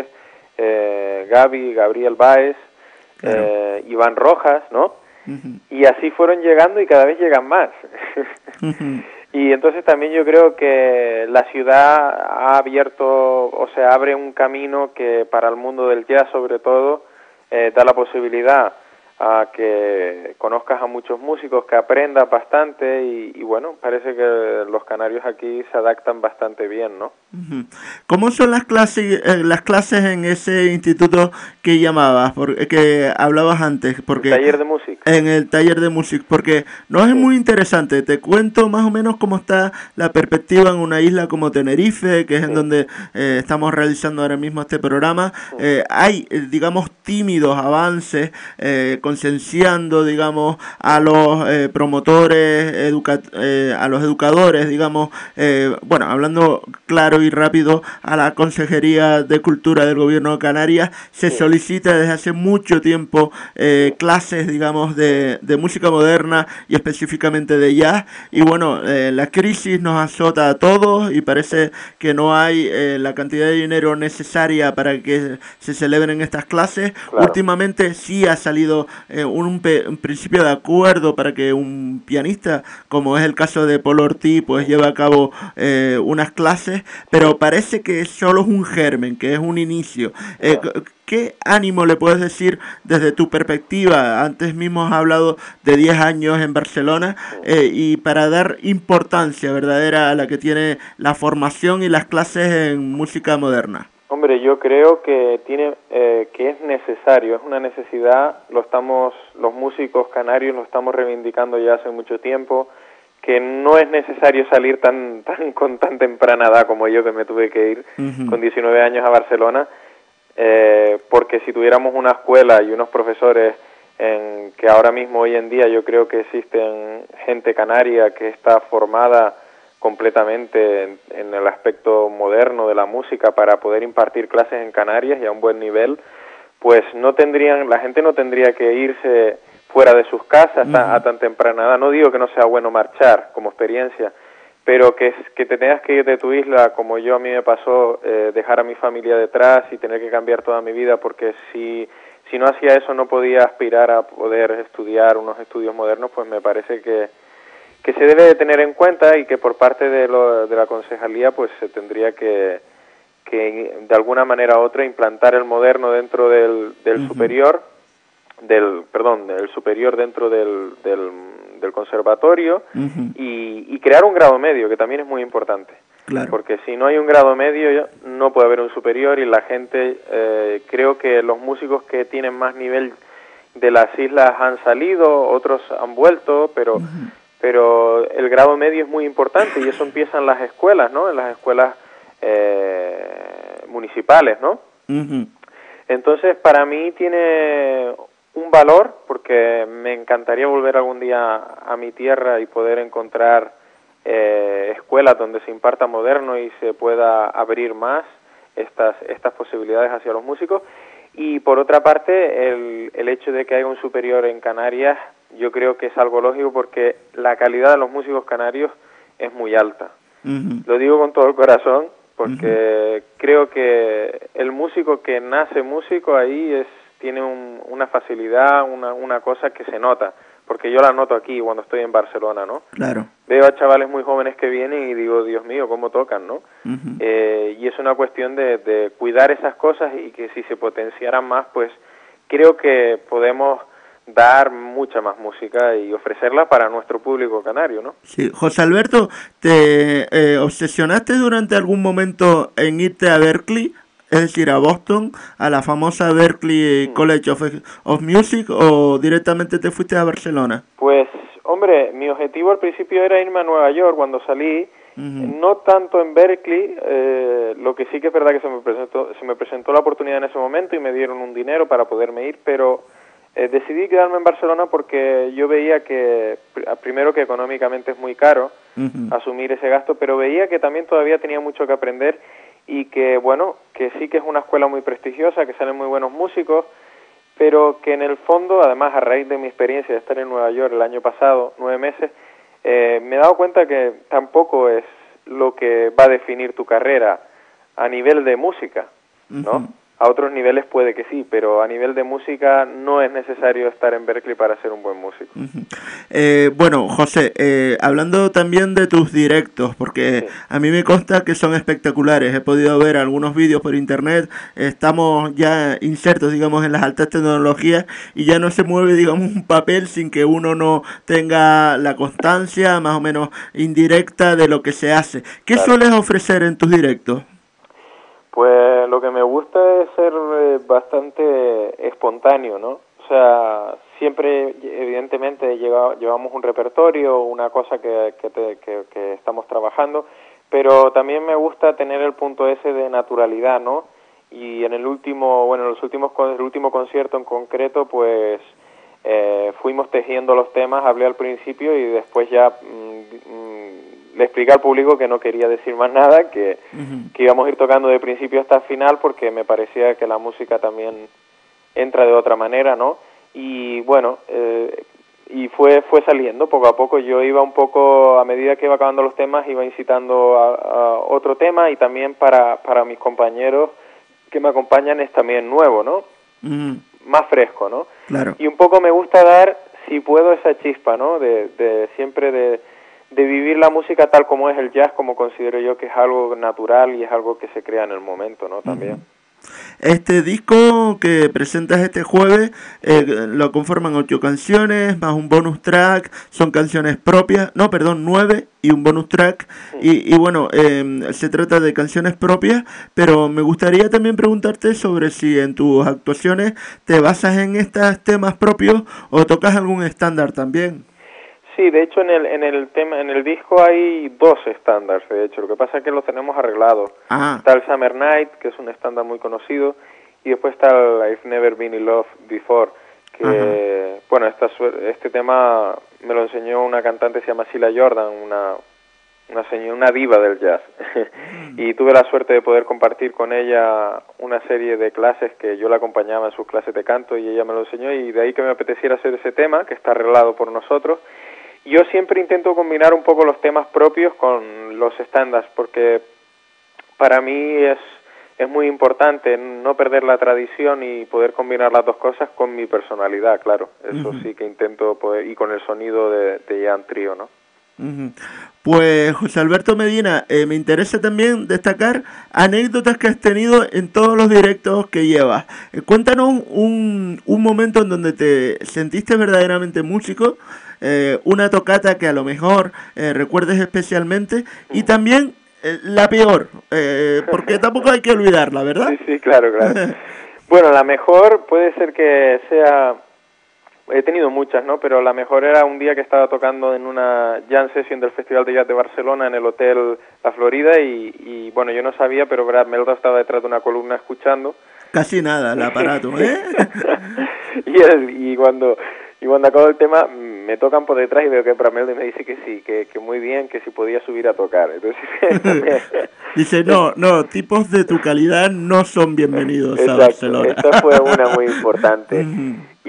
eh, Gaby, Gabriel Báez, claro. eh, Iván Rojas, ¿no? Uh-huh. Y así fueron llegando y cada vez llegan más. Uh-huh. Y entonces también yo creo que la ciudad ha abierto, o sea, abre un camino que para el mundo del jazz sobre todo eh, da la posibilidad a que conozcas a muchos músicos, que aprendas bastante y, y bueno, parece que los canarios aquí se adaptan bastante bien, ¿no? ¿Cómo son las clases eh, las clases en ese instituto que llamabas, porque, que hablabas antes? Porque el taller de música. En el taller de música, porque no es sí. muy interesante. Te cuento más o menos cómo está la perspectiva en una isla como Tenerife, que es sí. en donde eh, estamos realizando ahora mismo este programa. Sí. Eh, hay, eh, digamos, tímidos avances, eh, concienciando, digamos, a los eh, promotores, educa eh, a los educadores, digamos, eh, bueno, hablando claro y rápido, a la Consejería de Cultura del Gobierno de Canarias, se sí. solicita desde hace mucho tiempo eh, clases, digamos, de, de música moderna y específicamente de jazz, y bueno, eh, la crisis nos azota a todos y parece que no hay eh, la cantidad de dinero necesaria para que se celebren estas clases. Claro. Últimamente sí ha salido Eh, un, un principio de acuerdo para que un pianista, como es el caso de Paul Ortiz, pues lleve a cabo eh, unas clases, pero parece que solo es un germen, que es un inicio. Eh, ¿Qué ánimo le puedes decir desde tu perspectiva? Antes mismo has hablado de diez años en Barcelona eh, y para dar importancia verdadera a la que tiene la formación y las clases en música moderna. Hombre, yo creo que tiene eh, que es necesario, es una necesidad, lo estamos, los músicos canarios lo estamos reivindicando ya hace mucho tiempo, que no es necesario salir tan, tan con tan temprana edad como yo, que me tuve que ir uh-huh. con diecinueve años a Barcelona, eh, porque si tuviéramos una escuela y unos profesores en que ahora mismo hoy en día yo creo que existen gente canaria que está formada completamente en, en el aspecto moderno de la música para poder impartir clases en Canarias y a un buen nivel, pues no tendrían, la gente no tendría que irse fuera de sus casas uh-huh. a, a tan temprana edad. No digo que no sea bueno marchar como experiencia, pero que, que te tengas que ir de tu isla, como yo a mí me pasó, eh, dejar a mi familia detrás y tener que cambiar toda mi vida, porque si, si no hacía eso no podía aspirar a poder estudiar unos estudios modernos, pues me parece que que se debe de tener en cuenta y que por parte de, lo, de la concejalía pues se tendría que, que de alguna manera u otra implantar el moderno dentro del, del uh-huh. superior, del perdón, del superior dentro del, del, del conservatorio uh-huh. y, y crear un grado medio, que también es muy importante. Claro. Porque si no hay un grado medio no puede haber un superior y la gente, eh, creo que los músicos que tienen más nivel de las islas han salido, otros han vuelto, pero... Uh-huh. pero el grado medio es muy importante y eso empieza en las escuelas, ¿no? En las escuelas eh, municipales, ¿no? Uh-huh. Entonces, para mí tiene un valor porque me encantaría volver algún día a mi tierra y poder encontrar eh, escuelas donde se imparta moderno y se pueda abrir más estas estas posibilidades hacia los músicos. Y por otra parte, el, el hecho de que haya un superior en Canarias yo creo que es algo lógico porque la calidad de los músicos canarios es muy alta. Uh-huh. Lo digo con todo el corazón porque uh-huh. creo que el músico que nace músico ahí es tiene un, una facilidad, una, una cosa que se nota, porque yo la noto aquí cuando estoy en Barcelona, ¿no? Claro. Veo a chavales muy jóvenes que vienen y digo, Dios mío, cómo tocan, ¿no? Uh-huh. Eh, y es una cuestión de, de cuidar esas cosas y que si se potenciaran más, pues creo que podemos dar mucha más música y ofrecerla para nuestro público canario, ¿no? Sí, José Alberto, ¿te eh, obsesionaste durante algún momento en irte a Berklee? Es decir, a Boston, a la famosa Berklee College of, of Music, o directamente te fuiste a Barcelona? Pues, hombre, mi objetivo al principio era irme a Nueva York cuando salí, uh-huh. no tanto en Berklee, eh, lo que sí que es verdad que se me presentó, se me presentó la oportunidad en ese momento y me dieron un dinero para poderme ir, pero eh, decidí quedarme en Barcelona porque yo veía que, primero que económicamente es muy caro uh-huh. asumir ese gasto, pero veía que también todavía tenía mucho que aprender y que, bueno, que sí que es una escuela muy prestigiosa, que salen muy buenos músicos, pero que en el fondo, además a raíz de mi experiencia de estar en Nueva York el año pasado, nueve meses, eh, me he dado cuenta que tampoco es lo que va a definir tu carrera a nivel de música, ¿no? Uh-huh. A otros niveles puede que sí, pero a nivel de música no es necesario estar en Berklee para ser un buen músico. Uh-huh. Eh, bueno, José, eh, hablando también de tus directos, porque sí. a mí me consta que son espectaculares. He podido ver algunos vídeos por internet, estamos ya insertos, digamos, en las altas tecnologías y ya no se mueve, digamos, un papel sin que uno no tenga la constancia más o menos indirecta de lo que se hace. ¿Qué claro. sueles ofrecer en tus directos? Pues lo que me gusta es ser eh, bastante espontáneo, ¿no? O sea, siempre, evidentemente, lleva, llevamos un repertorio, una cosa que, que, te, que, que estamos trabajando, pero también me gusta tener el punto ese de naturalidad, ¿no? Y en el último, bueno, en los últimos, el último concierto en concreto, pues eh, fuimos tejiendo los temas, hablé al principio y después ya mmm, mmm, le expliqué al público que no quería decir más nada, que, uh-huh. que íbamos a ir tocando de principio hasta el final porque me parecía que la música también entra de otra manera, ¿no? Y bueno, eh, y fue fue saliendo poco a poco. Yo iba un poco, a medida que iba acabando los temas, iba incitando a, a otro tema y también para, para mis compañeros que me acompañan es también nuevo, ¿no? Uh-huh. Más fresco, ¿no? Claro. Y un poco me gusta dar, si puedo, esa chispa, ¿no? De, de siempre de... de vivir la música tal como es el jazz, como considero yo que es algo natural y es algo que se crea en el momento, ¿no? También. Este disco que presentas este jueves eh, lo conforman ocho canciones más un bonus track, son canciones propias, no, perdón, nueve y un bonus track, sí. y, y bueno, eh, se trata de canciones propias, pero me gustaría también preguntarte sobre si en tus actuaciones te basas en estos temas propios o tocas algún estándar también. Sí, de hecho en el en el tema en el disco hay dos estándares, de hecho, lo que pasa es que los tenemos arreglados. Ah. Está el Summer Night, que es un estándar muy conocido, y después está el I've Never Been in Love Before, que Ajá. bueno, esta, este tema me lo enseñó una cantante que se llama Sheila Jordan, una una señora, una diva del jazz. Y tuve la suerte de poder compartir con ella una serie de clases que yo la acompañaba en sus clases de canto y ella me lo enseñó, y de ahí que me apeteciera hacer ese tema que está arreglado por nosotros. Yo siempre intento combinar un poco los temas propios con los estándares, porque para mí es, es muy importante no perder la tradición y poder combinar las dos cosas con mi personalidad, claro. Eso uh-huh. sí que intento poder, y con el sonido de, de Jam Trio, ¿no? Uh-huh. Pues José Alberto Medina, eh, me interesa también destacar anécdotas que has tenido en todos los directos que llevas. Eh, cuéntanos un, un momento en donde te sentiste verdaderamente músico, eh, una tocata que a lo mejor eh, recuerdes especialmente, y también eh, la peor, eh, porque tampoco hay que olvidarla, ¿verdad? Sí, sí, claro, claro. Bueno, la mejor puede ser que sea... He tenido muchas, ¿no? Pero la mejor era un día que estaba tocando en una jam session del Festival de Jazz de Barcelona en el Hotel La Florida y, y bueno, yo no sabía, pero Brad Meldo estaba detrás de una columna escuchando. Casi nada, el aparato, ¿eh? y, el, y cuando y cuando acabo el tema me tocan por detrás y veo que Brad Meldo y me dice que sí, que, que muy bien, que si podía subir a tocar. Entonces dice, no, no, tipos de tu calidad no son bienvenidos Exacto, a Barcelona. Esta fue una muy importante. Y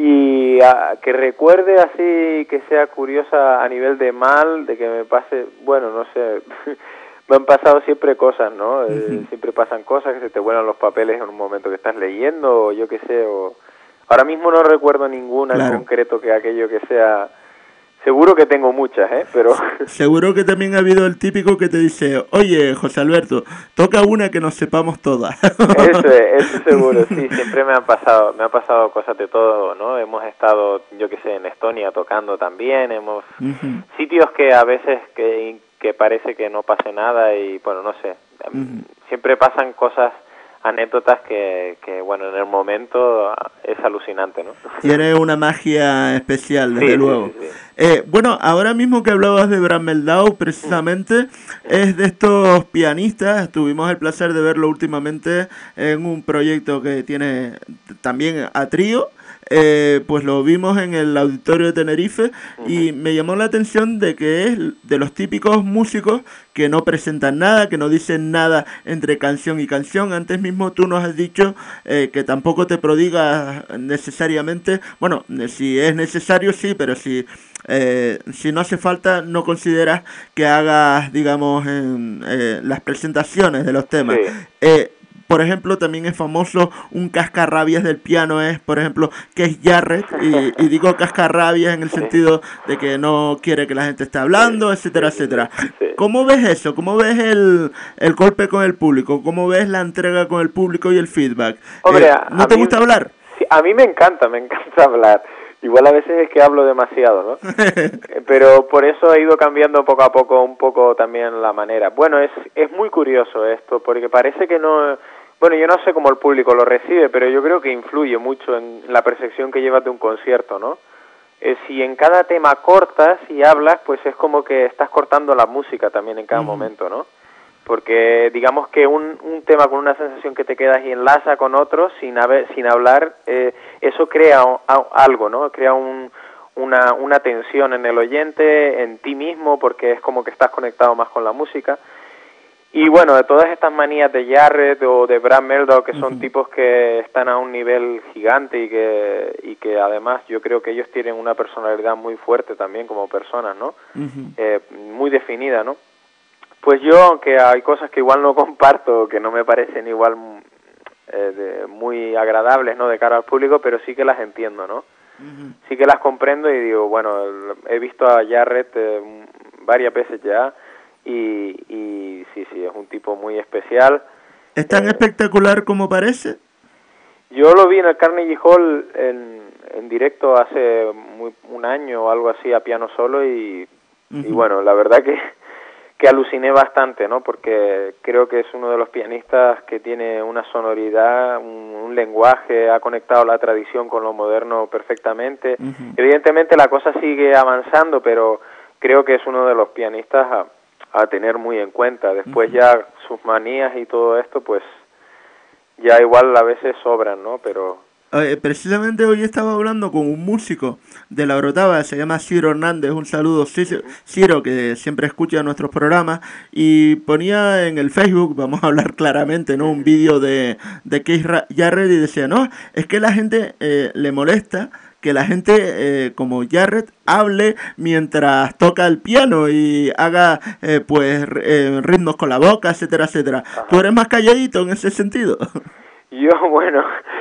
Y a, que recuerde así, que sea curiosa a nivel de mal, de que me pase, bueno, no sé, me han pasado siempre cosas, ¿no? Uh-huh. Eh, siempre pasan cosas, que se te vuelan los papeles en un momento que estás leyendo, o yo qué sé, o... Ahora mismo no recuerdo ninguna claro. en concreto que aquello que sea... Seguro que tengo muchas, ¿eh? Pero... Seguro que también ha habido el típico que te dice, oye, José Alberto, toca una que nos sepamos todas. Eso es, eso seguro, sí, siempre me han pasado, me han pasado cosas de todo, ¿no? Hemos estado, yo qué sé, en Estonia tocando también, hemos... Uh-huh. Sitios que a veces que, que parece que no pase nada y, bueno, no sé, uh-huh. siempre pasan cosas... anécdotas que, que, bueno, en el momento es alucinante, ¿no? Tiene una magia especial, desde sí, luego. Sí, sí, sí. Eh, bueno, ahora mismo que hablabas de Bram Meldau, precisamente, es de estos pianistas, tuvimos el placer de verlo últimamente en un proyecto que tiene también a trío, eh, pues lo vimos en el Auditorio de Tenerife y me llamó la atención de que es de los típicos músicos que no presentan nada, que no dicen nada entre canción y canción. Antes mismo tú nos has dicho eh, que tampoco te prodigas necesariamente, bueno, si es necesario sí, pero si eh, si no hace falta no consideras que hagas, digamos, en, eh, las presentaciones de los temas. Sí. Eh, Por ejemplo, también es famoso un cascarrabias del piano, es, por ejemplo, Keith Jarrett, y, y digo cascarrabias en el sentido de que no quiere que la gente esté hablando, etcétera, etcétera. ¿Cómo ves eso? ¿Cómo ves el, el golpe con el público? ¿Cómo ves la entrega con el público y el feedback? Hombre, eh, ¿No a te mí, gusta hablar? Sí, a mí me encanta, me encanta hablar. Igual a veces es que hablo demasiado, ¿no? Pero por eso he ido cambiando poco a poco un poco también la manera. Bueno, es, es muy curioso esto, porque parece que no... Bueno, yo no sé cómo el público lo recibe, pero yo creo que influye mucho en la percepción que llevas de un concierto, ¿no? Eh, si en cada tema cortas y hablas, pues es como que estás cortando la música también en cada uh-huh. momento, ¿no? Porque digamos que un, un tema con una sensación que te quedas y enlaza con otro sin, haber, sin hablar, eh, eso crea algo, ¿no? Crea un, una, una tensión en el oyente, en ti mismo, porque es como que estás conectado más con la música. Y bueno, de todas estas manías de Jarrett o de Bram Meldau, que son uh-huh. tipos que están a un nivel gigante y que, y que además yo creo que ellos tienen una personalidad muy fuerte también como personas, ¿no? Uh-huh. Eh, muy definida, ¿no? Pues yo, aunque hay cosas que igual no comparto, que no me parecen igual eh, de, muy agradables, ¿no?, de cara al público, pero sí que las entiendo, ¿no? Uh-huh. Sí que las comprendo y digo, bueno, he visto a Jarrett eh, varias veces ya y, y sí, sí, es un tipo muy especial. ¿Es tan eh, espectacular como parece? Yo lo vi en el Carnegie Hall en, en directo hace muy, un año o algo así a piano solo y, uh-huh. y bueno, la verdad que... que aluciné bastante, ¿no? Porque creo que es uno de los pianistas que tiene una sonoridad, un, un lenguaje, ha conectado la tradición con lo moderno perfectamente. Uh-huh. Evidentemente la cosa sigue avanzando, pero creo que es uno de los pianistas a, a tener muy en cuenta. Después uh-huh. ya sus manías y todo esto, pues ya igual a veces sobran, ¿no? Pero... Eh, precisamente hoy estaba hablando con un músico de La Orotava, se llama Ciro Hernández, un saludo Ciro, que siempre escucha nuestros programas, y ponía en el Facebook, vamos a hablar claramente, ¿no?, un vídeo de, de Keith Jarrett y decía, no, es que la gente eh, le molesta que la gente eh, como Jarrett hable mientras toca el piano y haga eh, pues eh, ritmos con la boca, etcétera, etcétera. Ajá. ¿Tú eres más calladito en ese sentido? Yo, bueno...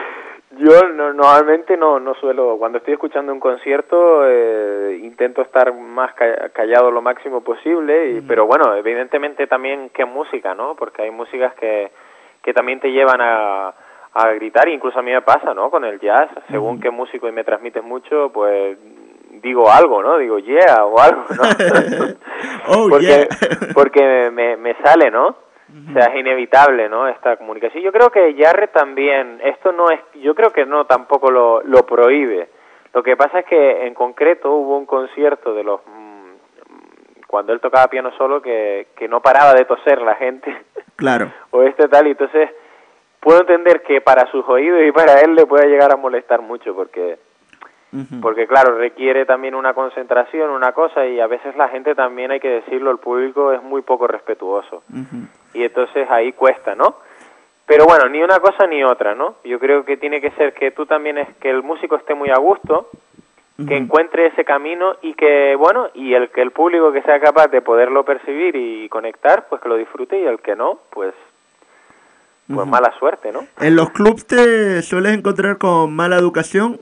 Yo no, normalmente no no suelo, cuando estoy escuchando un concierto eh, intento estar más callado lo máximo posible, y, uh-huh. pero bueno, evidentemente también qué música, ¿no? Porque hay músicas que, que también te llevan a, a gritar, incluso a mí me pasa, ¿no? Con el jazz, según uh-huh. qué músico y me transmites mucho, pues digo algo, ¿no? Digo yeah o algo, ¿no? oh, porque yeah. porque me, me sale, ¿no? O sea, es inevitable, ¿no?, esta comunicación. Yo creo que Jarrett también, esto no es, yo creo que no tampoco lo, lo prohíbe. Lo que pasa es que en concreto hubo un concierto de los, mmm, cuando él tocaba piano solo, que, que no paraba de toser la gente. Claro. o este tal, y entonces puedo entender que para sus oídos y para él le puede llegar a molestar mucho, porque... Uh-huh. Porque claro, requiere también una concentración, una cosa, y a veces la gente también, hay que decirlo, el público es muy poco respetuoso. Uh-huh. Y entonces ahí cuesta, ¿no? Pero bueno, ni una cosa ni otra, ¿no? Yo creo que tiene que ser que tú también, es que el músico esté muy a gusto, que encuentre ese camino y que, bueno, y el que el público que sea capaz de poderlo percibir y conectar, pues que lo disfrute, y el que no, pues pues uh-huh. mala suerte, ¿no? ¿En los clubs te sueles encontrar con mala educación?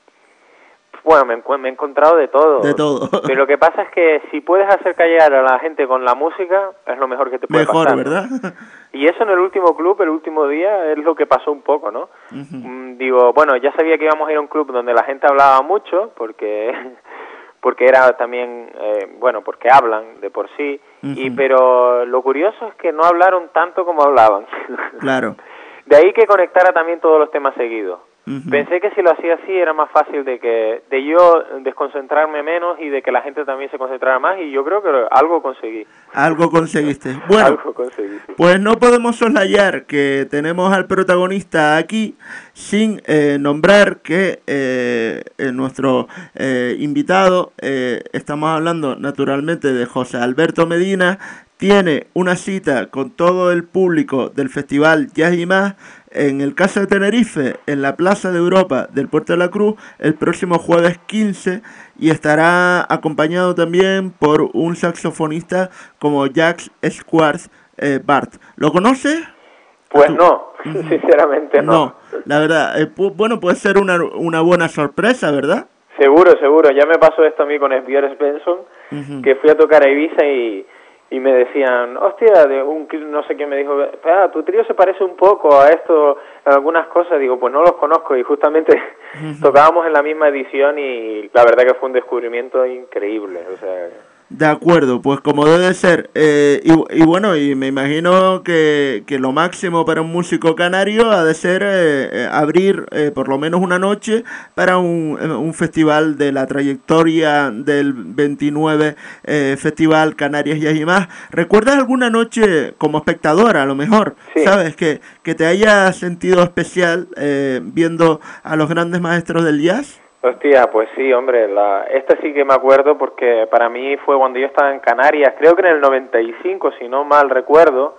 Bueno, me, me he encontrado de todo. De todo. Pero lo que pasa es que si puedes hacer callar a la gente con la música, es lo mejor que te puede mejor, pasar. ¿verdad? Y eso en el último club, el último día, es lo que pasó un poco, ¿no? Uh-huh. Mm, digo, bueno, ya sabía que íbamos a ir a un club donde la gente hablaba mucho, porque porque era también, eh, bueno, porque hablan de por sí, uh-huh. y pero lo curioso es que no hablaron tanto como hablaban. Claro. De ahí que conectara también todos los temas seguidos. Uh-huh. Pensé que si lo hacía así era más fácil de que de yo desconcentrarme menos y de que la gente también se concentrara más, y yo creo que algo conseguí. Algo conseguiste. Bueno, algo conseguí. Pues no podemos soslayar que tenemos al protagonista aquí sin eh, nombrar que eh, nuestro eh, invitado, eh, estamos hablando naturalmente de José Alberto Medina, tiene una cita con todo el público del Festival Jazz y Más en el Casa de Tenerife, en la Plaza de Europa del Puerto de la Cruz, el próximo jueves quince, y estará acompañado también por un saxofonista como Jacques Schwartz eh, Bart. ¿Lo conoces? Pues no, sinceramente no. No, la verdad, eh, pu- bueno, puede ser una, una buena sorpresa, ¿verdad? Seguro, seguro. Ya me pasó esto a mí con Svier Svensson, uh-huh. que fui a tocar a Ibiza y... y me decían, hostia, de un no sé quién me dijo, ah, tu trío se parece un poco a esto, a algunas cosas. Digo, pues no los conozco, y justamente uh-huh. tocábamos en la misma edición y la verdad que fue un descubrimiento increíble, o sea... De acuerdo, pues como debe ser. Eh, y, y bueno, y me imagino que, que lo máximo para un músico canario ha de ser eh, abrir eh, por lo menos una noche para un, un festival de la trayectoria del veintinueve eh, Festival Canarias Jazz y Más. ¿Recuerdas alguna noche como espectadora, a lo mejor? Sí. ¿Sabes? Que, que te haya sentido especial eh, viendo a los grandes maestros del jazz. Hostia, pues sí, hombre, la, esta sí que me acuerdo porque para mí fue cuando yo estaba en Canarias, creo que en el noventa y cinco, si no mal recuerdo,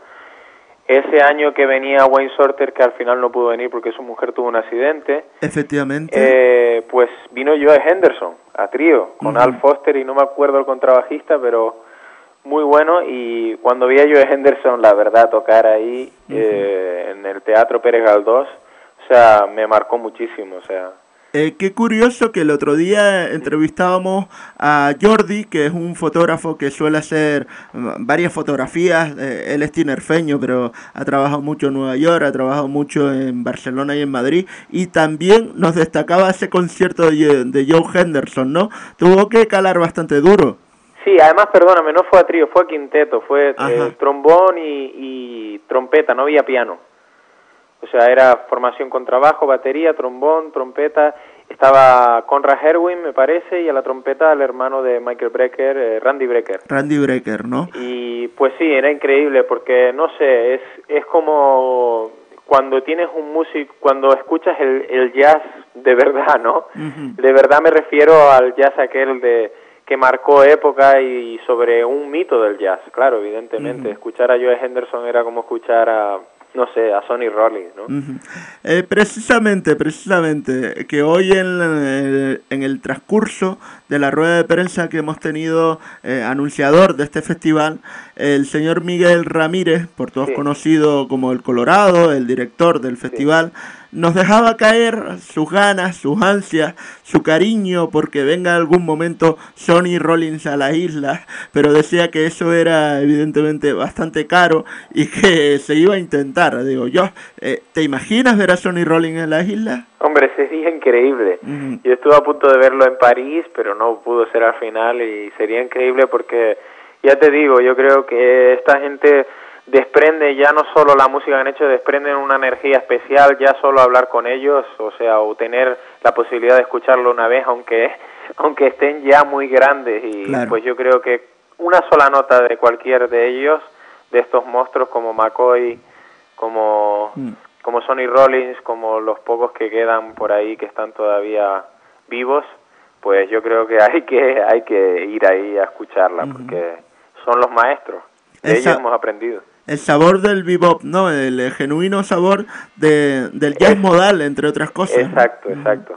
ese año que venía Wayne Shorter, que al final no pudo venir porque su mujer tuvo un accidente. Efectivamente. Eh, pues vino Joe Henderson a trío, con uh-huh. Al Foster y no me acuerdo el contrabajista, pero muy bueno, y cuando vi a Joe Henderson, la verdad, tocar ahí uh-huh. eh, en el Teatro Pérez Galdós, o sea, me marcó muchísimo, o sea... Eh, qué curioso que el otro día entrevistábamos a Jordi, que es un fotógrafo que suele hacer varias fotografías. Eh, él es tinerfeño, pero ha trabajado mucho en Nueva York, ha trabajado mucho en Barcelona y en Madrid, y también nos destacaba ese concierto de, de Joe Henderson, ¿no? Tuvo que calar bastante duro. Sí, además, perdóname, no fue a trío, fue a quinteto, fue eh, trombón y, y trompeta, no había piano. O sea, era formación con trabajo, batería, trombón, trompeta. Estaba Conrad Herwin, me parece, y a la trompeta el hermano de Michael Brecker, eh, Randy Brecker. Randy Brecker, ¿no? Y pues sí, era increíble porque, no sé, es es como cuando tienes un músico, cuando escuchas el, el jazz de verdad, ¿no? Uh-huh. De verdad me refiero al jazz aquel de que marcó época y sobre un mito del jazz, claro, evidentemente. Uh-huh. Escuchar a Joe Henderson era como escuchar a... no sé, a Sonny Rollins, ¿no? Uh-huh. Eh, precisamente, precisamente, que hoy en, el, en el transcurso de la rueda de prensa que hemos tenido, eh, anunciador de este festival, el señor Miguel Ramírez, por todos sí. conocido como el Colorado, el director del festival, sí. nos dejaba caer sus ganas, sus ansias, su cariño porque venga algún momento Sonny Rollins a la isla, pero decía que eso era evidentemente bastante caro y que se iba a intentar. Digo yo, eh, ¿te imaginas ver a Sonny Rollins en la isla? Hombre, sería increíble. Uh-huh. Yo estuve a punto de verlo en París, pero no pudo ser al final, y sería increíble porque, ya te digo, yo creo que esta gente desprende ya no solo la música que han hecho, desprenden una energía especial ya solo hablar con ellos, o sea, o tener la posibilidad de escucharlo una vez, aunque aunque estén ya muy grandes, y claro. pues yo creo que una sola nota de cualquier de ellos, de estos monstruos como McCoy, como mm. como Sonny Rollins, como los pocos que quedan por ahí que están todavía vivos, pues yo creo que hay que hay que ir ahí a escucharla, uh-huh. porque son los maestros, de Esa... ellos hemos aprendido. El sabor del bebop, ¿no? El genuino sabor de, del jazz modal, entre otras cosas. Exacto, ¿no? exacto.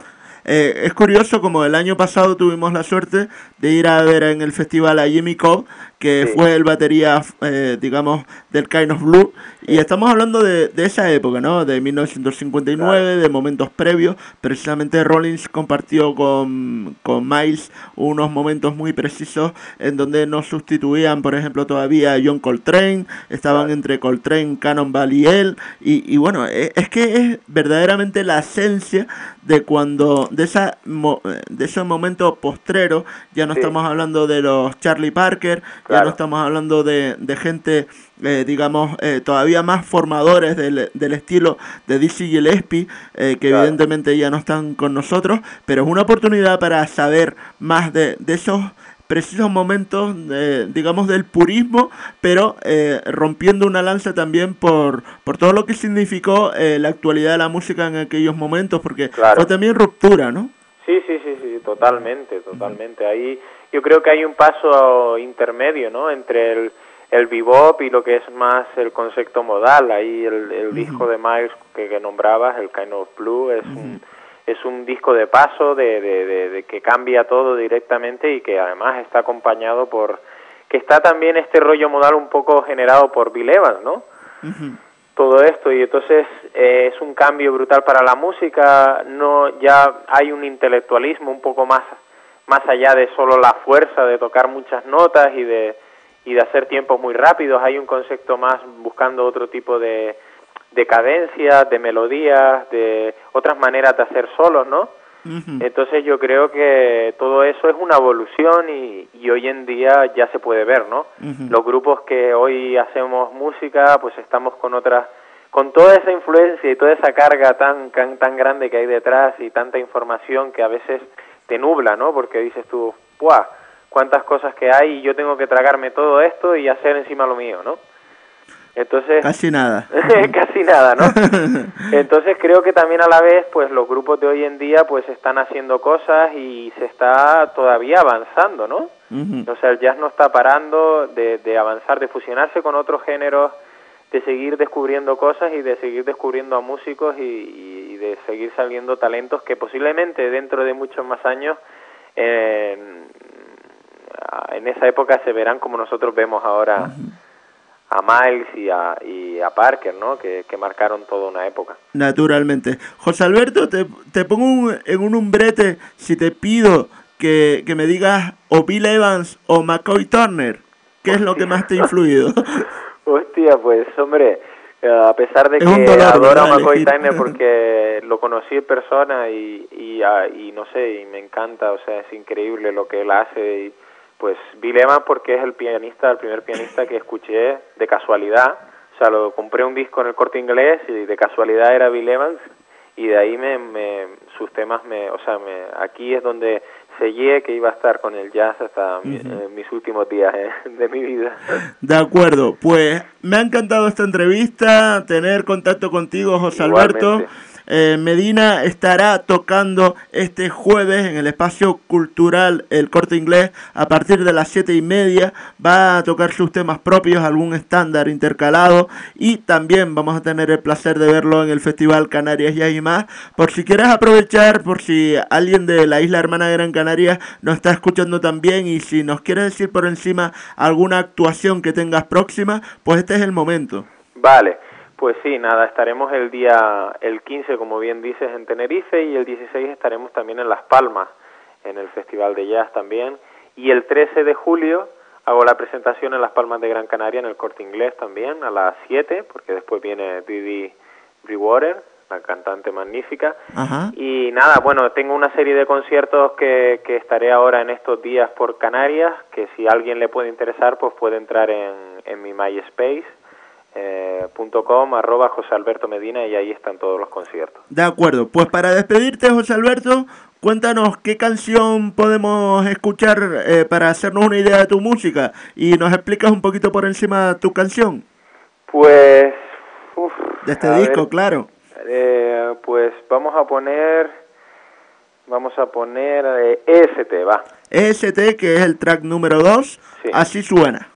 Eh, es curioso, como el año pasado tuvimos la suerte de ir a ver en el festival a Jimmy Cobb, que Sí. fue el batería, eh, digamos, del Kind of Blue, y estamos hablando de, de esa época, ¿no? De mil novecientos cincuenta y nueve, Claro. de momentos previos. Precisamente Rollins compartió con, con Miles unos momentos muy precisos en donde no sustituían, por ejemplo, todavía a John Coltrane, estaban Claro. entre Coltrane, Cannonball y él, y, y bueno, es, es que es verdaderamente la esencia de cuando, de esa mo- de ese momento postrero. Ya no Sí. estamos hablando de los Charlie Parker, ya Claro. no estamos hablando de, de gente, eh, digamos, eh, todavía más formadores del, del estilo de Dizzy Gillespie, eh, que Claro. evidentemente ya no están con nosotros, pero es una oportunidad para saber más de, de esos precisos momentos, eh, digamos, del purismo, pero eh, rompiendo una lanza también por, por todo lo que significó eh, la actualidad de la música en aquellos momentos, porque Claro. fue también ruptura, ¿no? Sí, sí, sí, sí, totalmente, totalmente. Ahí yo creo que hay un paso intermedio, ¿no? Entre el, el bebop y lo que es más el concepto modal. Ahí el, el disco de Miles que, que nombrabas, el Kind of Blue, es un es un disco de paso de, de, de, de que cambia todo directamente y que además está acompañado por que está también este rollo modal un poco generado por Bill Evans, ¿no? Ujú. Todo esto, y entonces eh, es un cambio brutal para la música. No, ya hay un intelectualismo un poco más más allá de solo la fuerza de tocar muchas notas y de y de hacer tiempos muy rápidos. Hay un concepto más buscando otro tipo de de cadencias, de melodías, de otras maneras de hacer solos, ¿no? Ujú. Entonces yo creo que todo eso es una evolución y, y hoy en día ya se puede ver, ¿no? Ujú. Los grupos que hoy hacemos música, pues estamos con otras, con toda esa influencia y toda esa carga tan, tan, tan grande que hay detrás y tanta información que a veces te nubla, ¿no? Porque dices tú, ¡buah! Cuántas cosas que hay y yo tengo que tragarme todo esto y hacer encima lo mío, ¿no? Entonces... Casi nada. casi nada, ¿no? Entonces creo que también a la vez, pues los grupos de hoy en día, pues están haciendo cosas y se está todavía avanzando, ¿no? Ujú. O sea, el jazz no está parando de, de avanzar, de fusionarse con otros géneros, de seguir descubriendo cosas y de seguir descubriendo a músicos y, y- y de seguir saliendo talentos que posiblemente dentro de muchos más años, eh, en esa época se verán como nosotros vemos ahora a Miles y a, y a Parker, ¿no? Que, que marcaron toda una época. Naturalmente. José Alberto, te, te pongo un- en un umbrete si te pido que, que me digas o Bill Evans o McCoy Turner. ¿Qué es lo que más te ha influido? Hostia, pues hombre, eh, a pesar de Es un que dolor, adoro ¿verdad? a McCoy Elegir. Tyner porque lo conocí en persona y, y, ah, y no sé, y me encanta, o sea, es increíble lo que él hace y pues Bill Evans porque es el pianista, el primer pianista que escuché de casualidad, o sea, lo compré un disco en el Corte Inglés y de casualidad era Bill Evans y de ahí me, me sus temas me, o sea, me, aquí es donde sellé que iba a estar con el jazz hasta mi- eh, mis últimos días eh, de mi vida. De acuerdo, pues me ha encantado esta entrevista, tener contacto contigo, José Alberto. Igualmente. Eh, Medina estará tocando este jueves en el espacio cultural El Corte Inglés a partir de las siete y media. Va a tocar sus temas propios, algún estándar intercalado, y también vamos a tener el placer de verlo en el Festival Canarias Jazz y más. Por si quieres aprovechar, por si alguien de la isla hermana de Gran Canaria nos está escuchando también y si nos quieres decir por encima alguna actuación que tengas próxima, pues este es el momento. Vale, pues sí, nada, estaremos el día, el quince, como bien dices, en Tenerife, y el dieciséis estaremos también en Las Palmas, en el Festival de Jazz también, y el trece de julio hago la presentación en Las Palmas de Gran Canaria, en el Corte Inglés también, a las siete, porque después viene Didi Brewater, la cantante magnífica, Ajá. y nada, bueno, tengo una serie de conciertos que, que estaré ahora en estos días por Canarias, que si a alguien le puede interesar, pues puede entrar en, en mi MySpace, Eh, punto com, arroba José Alberto Medina, y ahí están todos los conciertos. De acuerdo, pues para despedirte, José Alberto, cuéntanos qué canción podemos escuchar eh, para hacernos una idea de tu música y nos explicas un poquito por encima tu canción Pues... uf, de este a disco, ver, claro. eh, pues vamos a poner... Vamos a poner eh, E S T, va. E S T, que es el track número dos, Sí. así suena.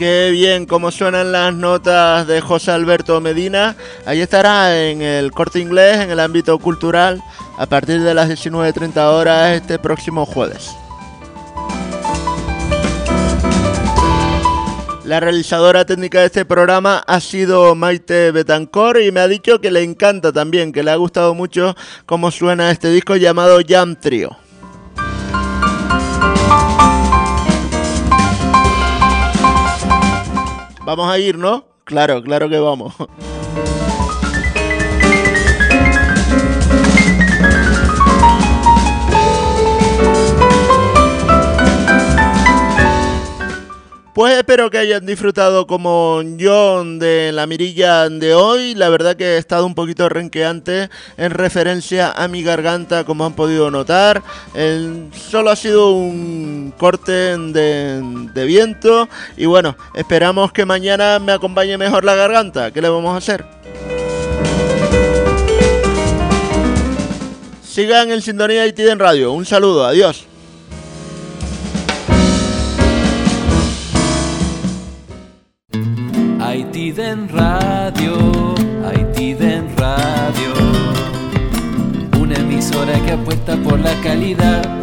Qué bien, cómo suenan las notas de José Alberto Medina. Ahí estará en el Corte Inglés, en el ámbito cultural, a partir de las diecinueve treinta horas este próximo jueves. La realizadora técnica de este programa ha sido Maite Betancor y me ha dicho que le encanta también, que le ha gustado mucho cómo suena este disco llamado Jam Trio. Vamos a ir, ¿no? Claro, claro que vamos. Pues espero que hayan disfrutado como yo de la mirilla de hoy. La verdad que he estado un poquito renqueante en referencia a mi garganta, como han podido notar. El, solo ha sido un corte de, de viento y bueno, esperamos que mañana me acompañe mejor la garganta. ¿Qué le vamos a hacer? Sigan en sintonía de Haitiden Radio. Un saludo, adiós. Haitiden Radio, Haitiden Radio, una emisora que apuesta por la calidad.